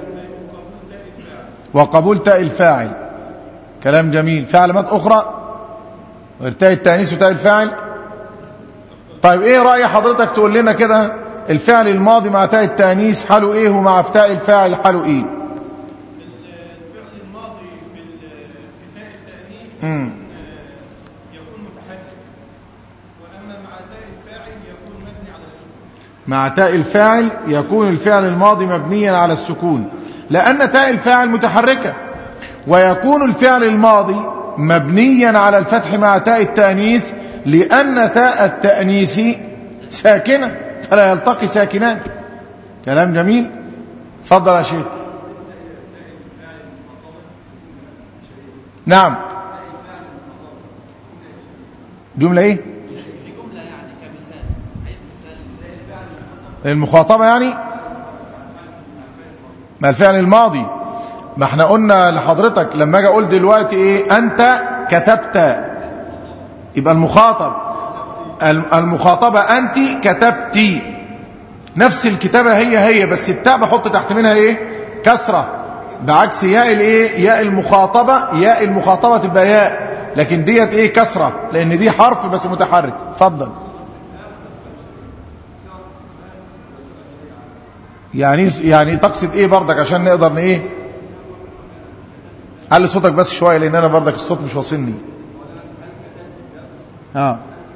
وقبول تاء الفاعل. كلام جميل. في علامات أخرى غير تاء التأنيث وتاء الفاعل؟ طيب ايه رأي حضرتك تقول لنا كده الفعل الماضي مع تاء التأنيث حاله ايه ومع تاء الفاعل حاله ايه؟ الفعل الماضي بتاء التأنيث امم يكون متحرك، واما مع تاء الفاعل يكون مبني على السكون. مع تاء الفاعل يكون الفعل الماضي مبنيا على السكون لأن تاء الفاعل متحركة، ويكون الفعل الماضي مبنيا على الفتح مع تاء التأنيث لأن تاء التأنيث ساكنة فلا يلتقي ساكنان. كلام جميل. تفضل يا شيخ. نعم. جملة ايه؟ جملة يعني كمثال، عايز مثال المخاطبة يعني ما الفعل الماضي. ما احنا قلنا لحضرتك لما اجي اقول دلوقتي ايه انت كتبت يبقى المخاطب المخاطبة انت كتبتي نفس الكتابة هي هي بس التاء بحط تحت منها ايه كسرة بعكس ياء الايه ياء المخاطبة ياء المخاطبة تبقى ياء لكن ديت ايه كسرة لان دي حرف بس متحرك. اتفضل. يعني يعني تقصد ايه برضك عشان نقدر ايه علي صوتك بس شوية لان انا برضك الصوت مش واصلني. اه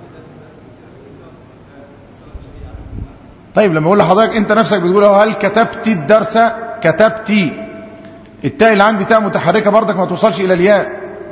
طيب لما اقول لحضرتك انت نفسك بتقول هل كتبت الدرس كتبتي التاء اللي عندي تاء متحركه برضك ما توصلش الى الياء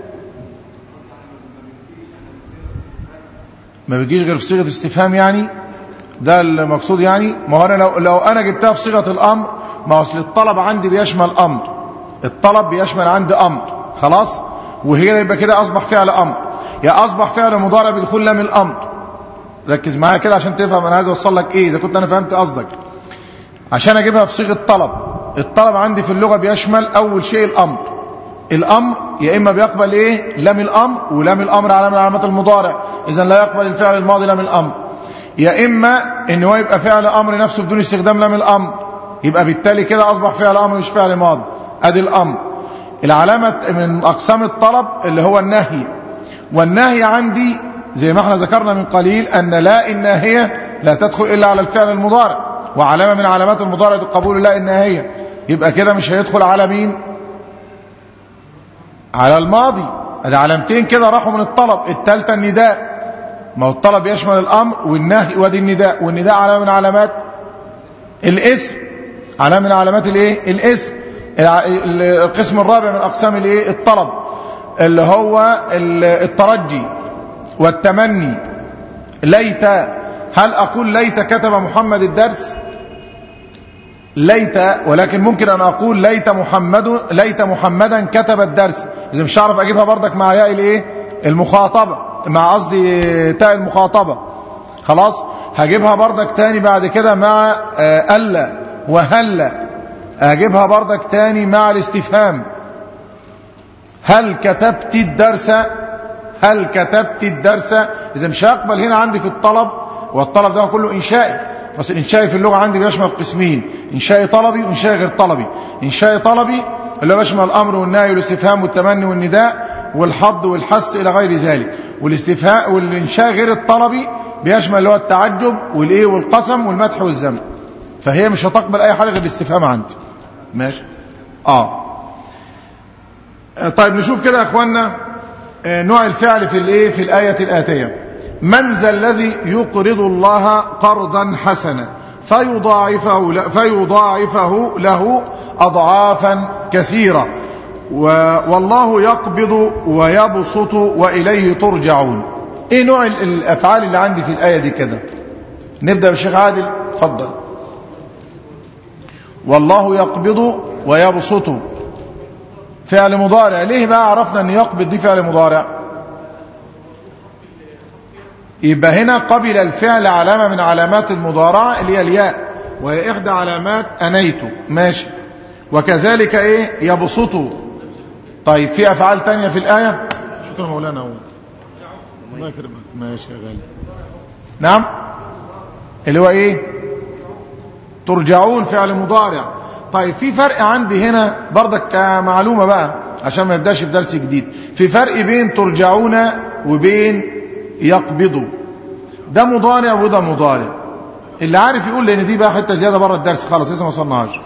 ما بيجيش غير في صيغه استفهام يعني ده المقصود يعني. ما هو انا لو, لو انا جبتها في صيغه الامر ما اصل الطلب عندي بيشمل امر الطلب بيشمل عندي امر خلاص وهي يبقى كده اصبح فعل امر يا اصبح فعل مضارع بدخول لام الامر. ركز معايا كده عشان تفهم انا عايز اوصل لك ايه اذا كنت انا فهمت قصدك. عشان اجيبها في صيغه طلب الطلب عندي في اللغه بيشمل اول شيء الامر الامر يا اما بيقبل ايه لام الامر ولام الامر علامه من علامات المضارع اذا لا يقبل الفعل الماضي لام الامر يا اما ان هو يبقى فعل امر نفسه بدون استخدام لام الامر يبقى بالتالي كده اصبح فعل امر مش فعل ماضي. ادي الامر. العلامه من اقسام الطلب اللي هو النهي والنهي عندي زي ما احنا ذكرنا من قليل ان لا الناهيه لا تدخل الا على الفعل المضارع وعلامه من علامات المضارع قبول لا الناهيه يبقى كده مش هيدخل على مين على الماضي. ادي علامتين كده راحوا من الطلب. الثالثه النداء ما هو الطلب يشمل الامر والنهي وادي النداء والنداء علامه من علامات الاسم علامه من علامات الايه الاسم. القسم الرابع من اقسام الايه الطلب اللي هو الترجي والتمني. ليت هل اقول ليت كتب محمد الدرس ليت ولكن ممكن ان اقول ليت محمد ليت محمدا كتب الدرس اذا مش هعرف اجيبها بردك مع ياء الايه المخاطبه مع قصدي تاء المخاطبه خلاص هجيبها بردك تاني بعد كده مع الا وهلا هجيبها بردك تاني مع الاستفهام. هل كتبت الدرس هل كتبت الدرس اذا مش هقبل هنا عندي في الطلب والطلب ده كله انشائي بس الانشائي في اللغه عندي بيشمل قسمين انشائي طلبي وانشائي غير طلبي. انشائي طلبي اللي بيشمل الامر والنهي والاستفهام والتمني والنداء والحض والحث الى غير ذلك. والاستفهام والانشاء غير الطلبي بيشمل اللي هو التعجب والايه والقسم والمدح والذم فهي مش هتقبل اي حاجه غير الاستفهام عندي. ماشي اه طيب نشوف كده يا اخوانا نوع الفعل في الايه في الايه الاتيه. من ذا الذي يقرض الله قرضا حسنا فيضاعفه فيضاعفه له اضعافا كثيره والله يقبض ويبسط واليه ترجعون. ايه نوع الافعال اللي عندي في الايه دي كده؟ نبدا بالشيخ عادل اتفضل. والله يقبض ويبسط فعل مضارع. ليه بقى عرفنا ان يقبض دي فعل مضارع؟ يبقى هنا قبل الفعل علامة من علامات المضارعة اللي هي الياء، وهي إحدى علامات أنيت. ماشي. وكذلك إيه؟ يبسطوا. طيب في أفعال تانية في الآية؟ شكرا مولانا. هو الله يكرمك. ماشي يا غالي. نعم، اللي هو إيه؟ ترجعون فعل مضارع. طيب في فرق عندي هنا برضك كمعلومة بقى عشان ما يبداش في درس جديد. في فرق بين ترجعون وبين يقبضوا. ده مضارع وده مضارع. اللي عارف يقول، لان دي بقى حته زياده بره الدرس خالص لسه ما وصلناش.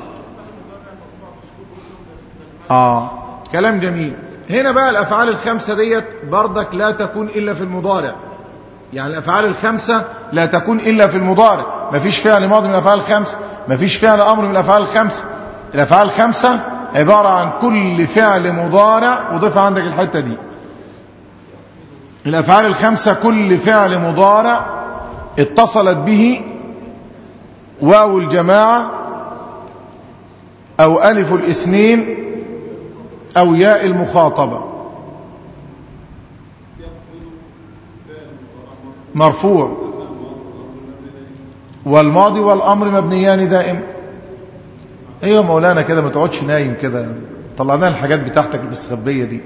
اه كلام جميل. هنا بقى الافعال الخمسه ديت برضك لا تكون الا في المضارع. يعني الافعال الخمسه لا تكون الا في المضارع. ما فيش فعل ماضي من الافعال الخمسه، ما فيش فعل امر من الافعال الخمسه. الافعال الخمسه عباره عن كل فعل مضارع. وضيف عندك الحته دي، الافعال الخمسه كل فعل مضارع اتصلت به واو الجماعه او الف الاثنين او ياء المخاطبه. مرفوع، والماضي والامر مبنيان دائما. ايوه مولانا كده، ما تقعدش نايم كده، طلعنا الحاجات بتاعتك المستخبيه دي.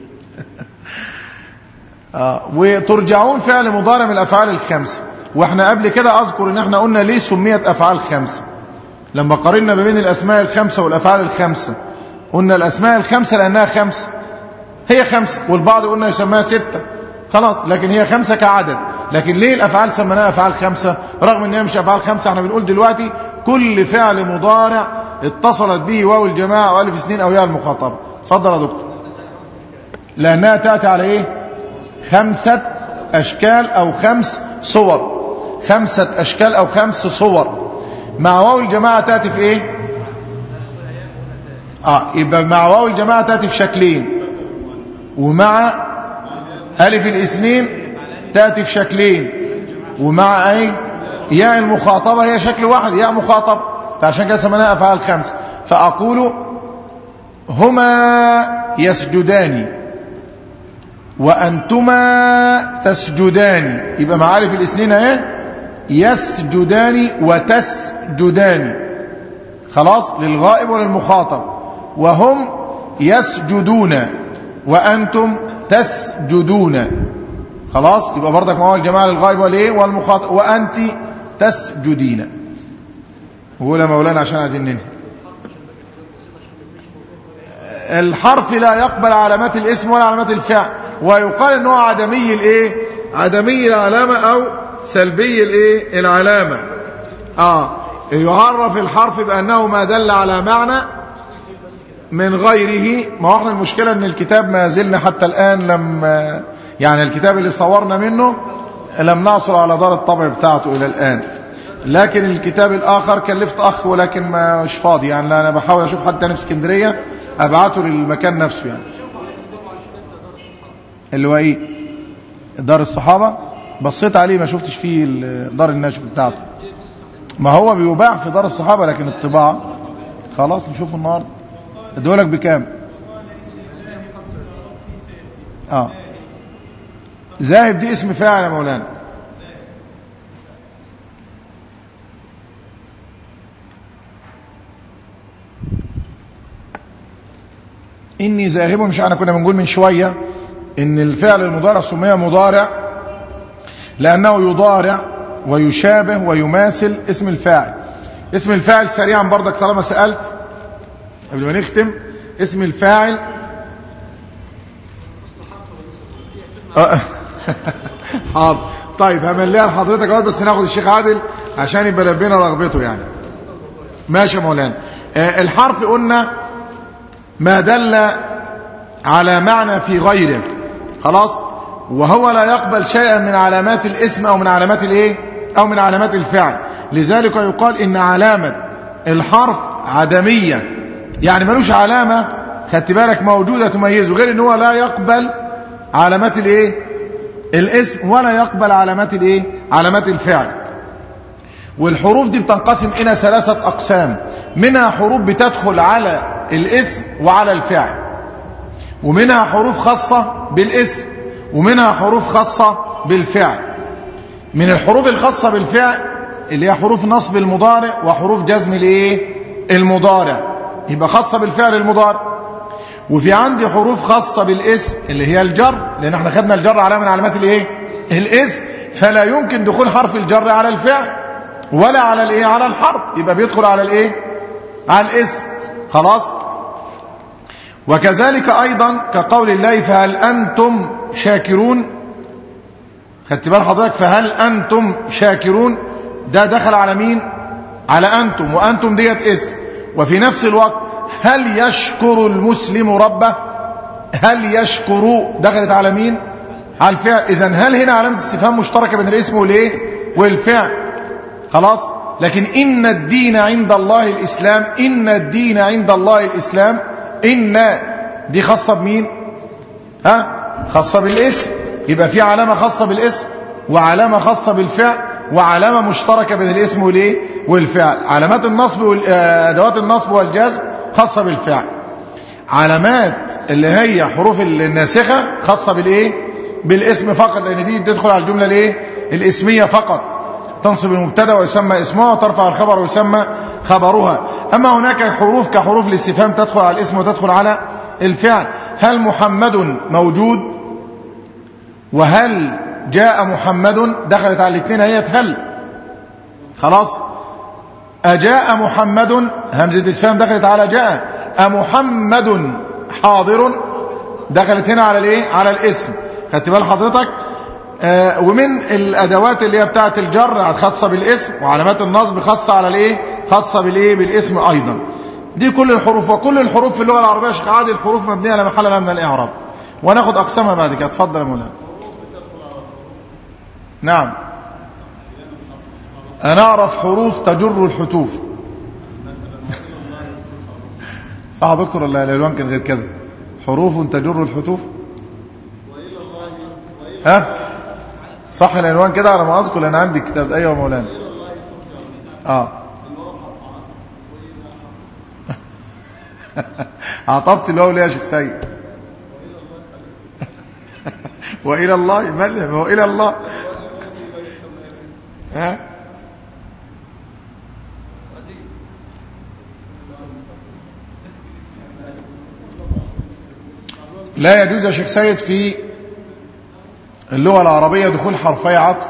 آه. وترجعون فعل مضارع من الافعال الخمسه. واحنا قبل كده اذكر ان احنا قلنا ليه سميت افعال خمسه. لما قارنا ما بين الاسماء الخمسه والافعال الخمسه قلنا الاسماء الخمسه لانها خمسه، هي خمسه، والبعض قلنا يسميها سته خلاص، لكن هي خمسه كعدد. لكن ليه الافعال سميناها افعال خمسه رغم ان هي مش افعال خمسه؟ احنا بنقول دلوقتي كل فعل مضارع اتصلت به واو الجماعه او الف اثنين او ياء المخاطبه. اتفضل يا دكتور. لانها تاتي على ايه؟ خمسه اشكال او خمس صور. خمسه اشكال او خمس صور. مع واو الجماعه تاتي في ايه؟ اه يبقى مع واو الجماعه تاتي في شكلين، ومع الف الاثنين تاتي في شكلين، ومع ايه؟ ياء المخاطبه هي شكل واحد، ياء مخاطب. فعشان كده سميناها افعال خمسه. فاقول هما يسجدان وانتما تسجدان. يبقى مع الف الاثنين ايه؟ يسجدان وتسجدان. خلاص، للغائب وللمخاطب. وهم يسجدون وانتم تسجدون. خلاص، يبقى برضك مع الجماعه للغائب والايه؟ والمخاطب. وانت تسجدين. وقول يا مولانا عشان عايزين ننهي. الحرف لا يقبل علامات الاسم ولا علامات الفعل، ويقال ان هو عدمي الايه؟ عدمي العلامه او سلبي الايه؟ العلامه. اه يعرف الحرف بانه ما دل على معنى من غيره. ما هو احنا المشكله ان الكتاب ما زلنا حتى الان لم يعني الكتاب اللي صورنا منه لم نعثر على دار الطبع بتاعته الى الان. لكن الكتاب الاخر كلفت اخ ولكن ما مش فاضي، يعني انا بحاول اشوف حد تاني في اسكندريه ابعته للمكان نفسه. يعني اللي هو ايه؟ دار الصحابه. بصيت عليه ما شفتش فيه دار النشر بتاعته. ما هو بيباع في دار الصحابه لكن الطباعه خلاص نشوفه النهارده. ادولك بكام؟ اه ذاهب دي اسم فاعل يا مولانا. اني ذاهب، مش احنا كنا بنقول من شويه ان الفعل المضارع سمي مضارع لانه يضارع ويشابه ويماثل اسم الفاعل. اسم الفاعل سريعا برضك طالما سألت قبل ما نختم. اسم الفاعل حاضر. طيب همليها لحضرتك اهو، بس ناخد الشيخ عادل عشان يبقى لبينا رغبته يعني. ماشي يا مولانا. آه الحرف قلنا ما دل على معنى في غيره. خلاص، وهو لا يقبل شيئا من علامات الاسم او من علامات الايه؟ او من علامات الفعل. لذلك يقال ان علامة الحرف عدمية، يعني ملوش علامة خدت بالك موجودة تميزه، غير ان هو لا يقبل علامات الايه؟ الاسم، ولا يقبل علامات الايه؟ علامات الفعل. والحروف دي بتنقسم الى ثلاثة اقسام. منها حروف بتدخل على الاسم وعلى الفعل، ومنها حروف خاصة بالاسم، ومنها حروف خاصة بالفعل. من الحروف الخاصة بالفعل اللي هي حروف نصب المضارع وحروف جزم الايه المضارع، يبقى خاصة بالفعل المضارع. وفي عندي حروف خاصة بالاسم اللي هي الجر، لان احنا خدنا الجر علامة من علامات الايه الاسم، فلا يمكن دخول حرف الجر على الفعل ولا على الايه على الحرف، يبقى بيدخل على الايه على الاسم. خلاص. وكذلك ايضا كقول الله فهل انتم شاكرون، خدت بال حضرتك؟ فهل انتم شاكرون ده دخل على مين؟ على انتم، وانتم ديت اسم. وفي نفس الوقت هل يشكر المسلم ربه، هل يشكر دخلت على مين؟ على الفعل. اذا هل هنا علامه استفهام مشتركه بين الاسم والايه والفعل. خلاص. لكن ان الدين عند الله الاسلام، ان الدين عند الله الاسلام، ان دي خاصه بمين؟ ها خاصه بالاسم، يبقى في علامه خاصه بالاسم وعلامه خاصه بالفعل وعلامه مشتركه بين الاسم والايه والفعل. علامات النصب وادوات النصب والجزم خاصه بالفعل، علامات اللي هي حروف الناسخه خاصه بالايه بالاسم فقط، لان دي تدخل على الجمله الايه الاسميه فقط، تنصب المبتدا ويسمى اسمها وترفع الخبر ويسمى خبرها. اما هناك حروف كحروف الاستفهام تدخل على الاسم وتدخل على الفعل. هل محمد موجود، وهل جاء محمد دخلت على الاثنين هي هل. خلاص. أجاء محمد همزة الاستفهام دخلت على جاء. أمحمد حاضر دخلت هنا على الايه على الاسم. خدت بال حضرتك؟ آه ومن الادوات اللي هي بتاعه الجر خاصه بالاسم، وعلامات النصب خاصه على الايه خاصه بالايه بالاسم ايضا. دي كل الحروف، وكل الحروف في اللغه العربيه يا شيخ عادل الحروف مبنيه على محل لها من الاعراب، وناخد اقسامها بعد كده. اتفضل يا مولانا. نعم. انا اعرف حروف تجر الحتوف. صح يا دكتور ولا الالوان كان غير كده؟ حروف تجر الحتوف. ها صح العنوان كده على ما اذكر، انا عندي كتاب. ايوه يا مولانا. اه عطفت الواو ليه يا شيخ سيد؟ والى الله ملهم والى الله. ها لا يجوز يا شيخ سيد في اللغة العربية دخول حرفي عطف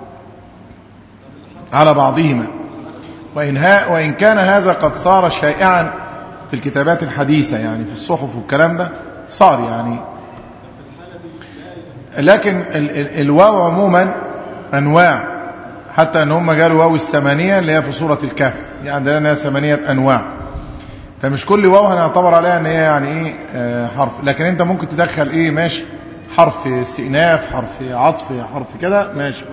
على بعضهما، وإن, وإن كان هذا قد صار شائعا في الكتابات الحديثة، يعني في الصحف والكلام ده صار يعني. لكن ال ال الواو عموما أنواع، حتى أن هم قالوا واو الثمانية اللي هي في سورة الكهف، يعني عندنا ثمانية أنواع، فمش كل واو هنعتبر عليها أن هي يعني إيه آه حرف. لكن أنت ممكن تدخل إيه ماشي حرف استئناف، حرف عطف، حرف كده ماشي.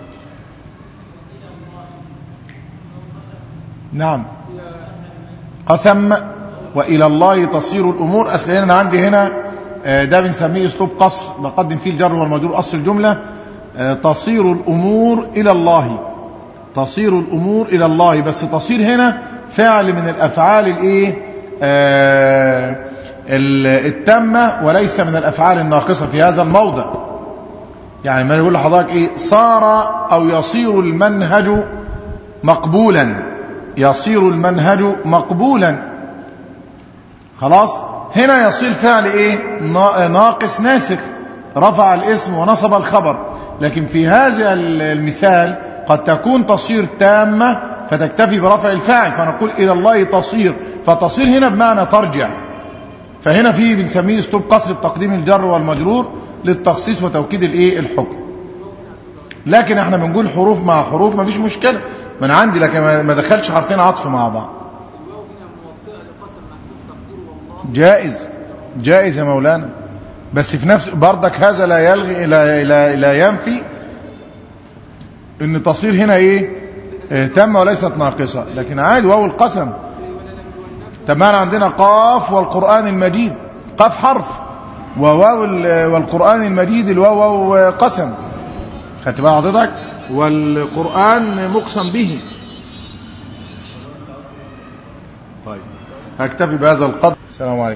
نعم. قسم وإلى الله تصير الأمور. أصل أنا عندي هنا ده بنسميه أسلوب قصر، بقدم فيه الجر والمجرور أصل الجملة. تصير الأمور إلى الله، تصير الأمور إلى الله، بس تصير هنا فعل من الأفعال الإيه آه التامة وليس من الأفعال الناقصة في هذا الموضع. يعني ما يقول لحضرتك إيه صار أو يصير المنهج مقبولا، يصير المنهج مقبولا. خلاص. هنا يصير فعل إيه ناقص ناسخ، رفع الاسم ونصب الخبر. لكن في هذا المثال قد تكون تصير تامة فتكتفي برفع الفاعل، فنقول إلى الله تصير، فتصير هنا بمعنى ترجع. فهنا فيه بنسميه اسلوب قصر بتقديم الجر والمجرور للتخصيص وتوكيد الايه الحكم. لكن احنا بنقول حروف مع حروف ما فيش مشكله، من عندي، لكن ما دخلش حرفين عطف مع بعض. جائز جائز يا مولانا، بس في نفس بردك هذا لا يلغي لا, لا, لا ينفي ان تصير هنا ايه تامه وليست ناقصه. لكن عادي واو القسم. طب عندنا قاف والقرآن المجيد، قاف حرف وواو والقرآن المجيد الواو واو قسم، خدت بقى حضرتك؟ والقرآن مقسم به. طيب هكتفي بهذا القدر. السلام عليكم.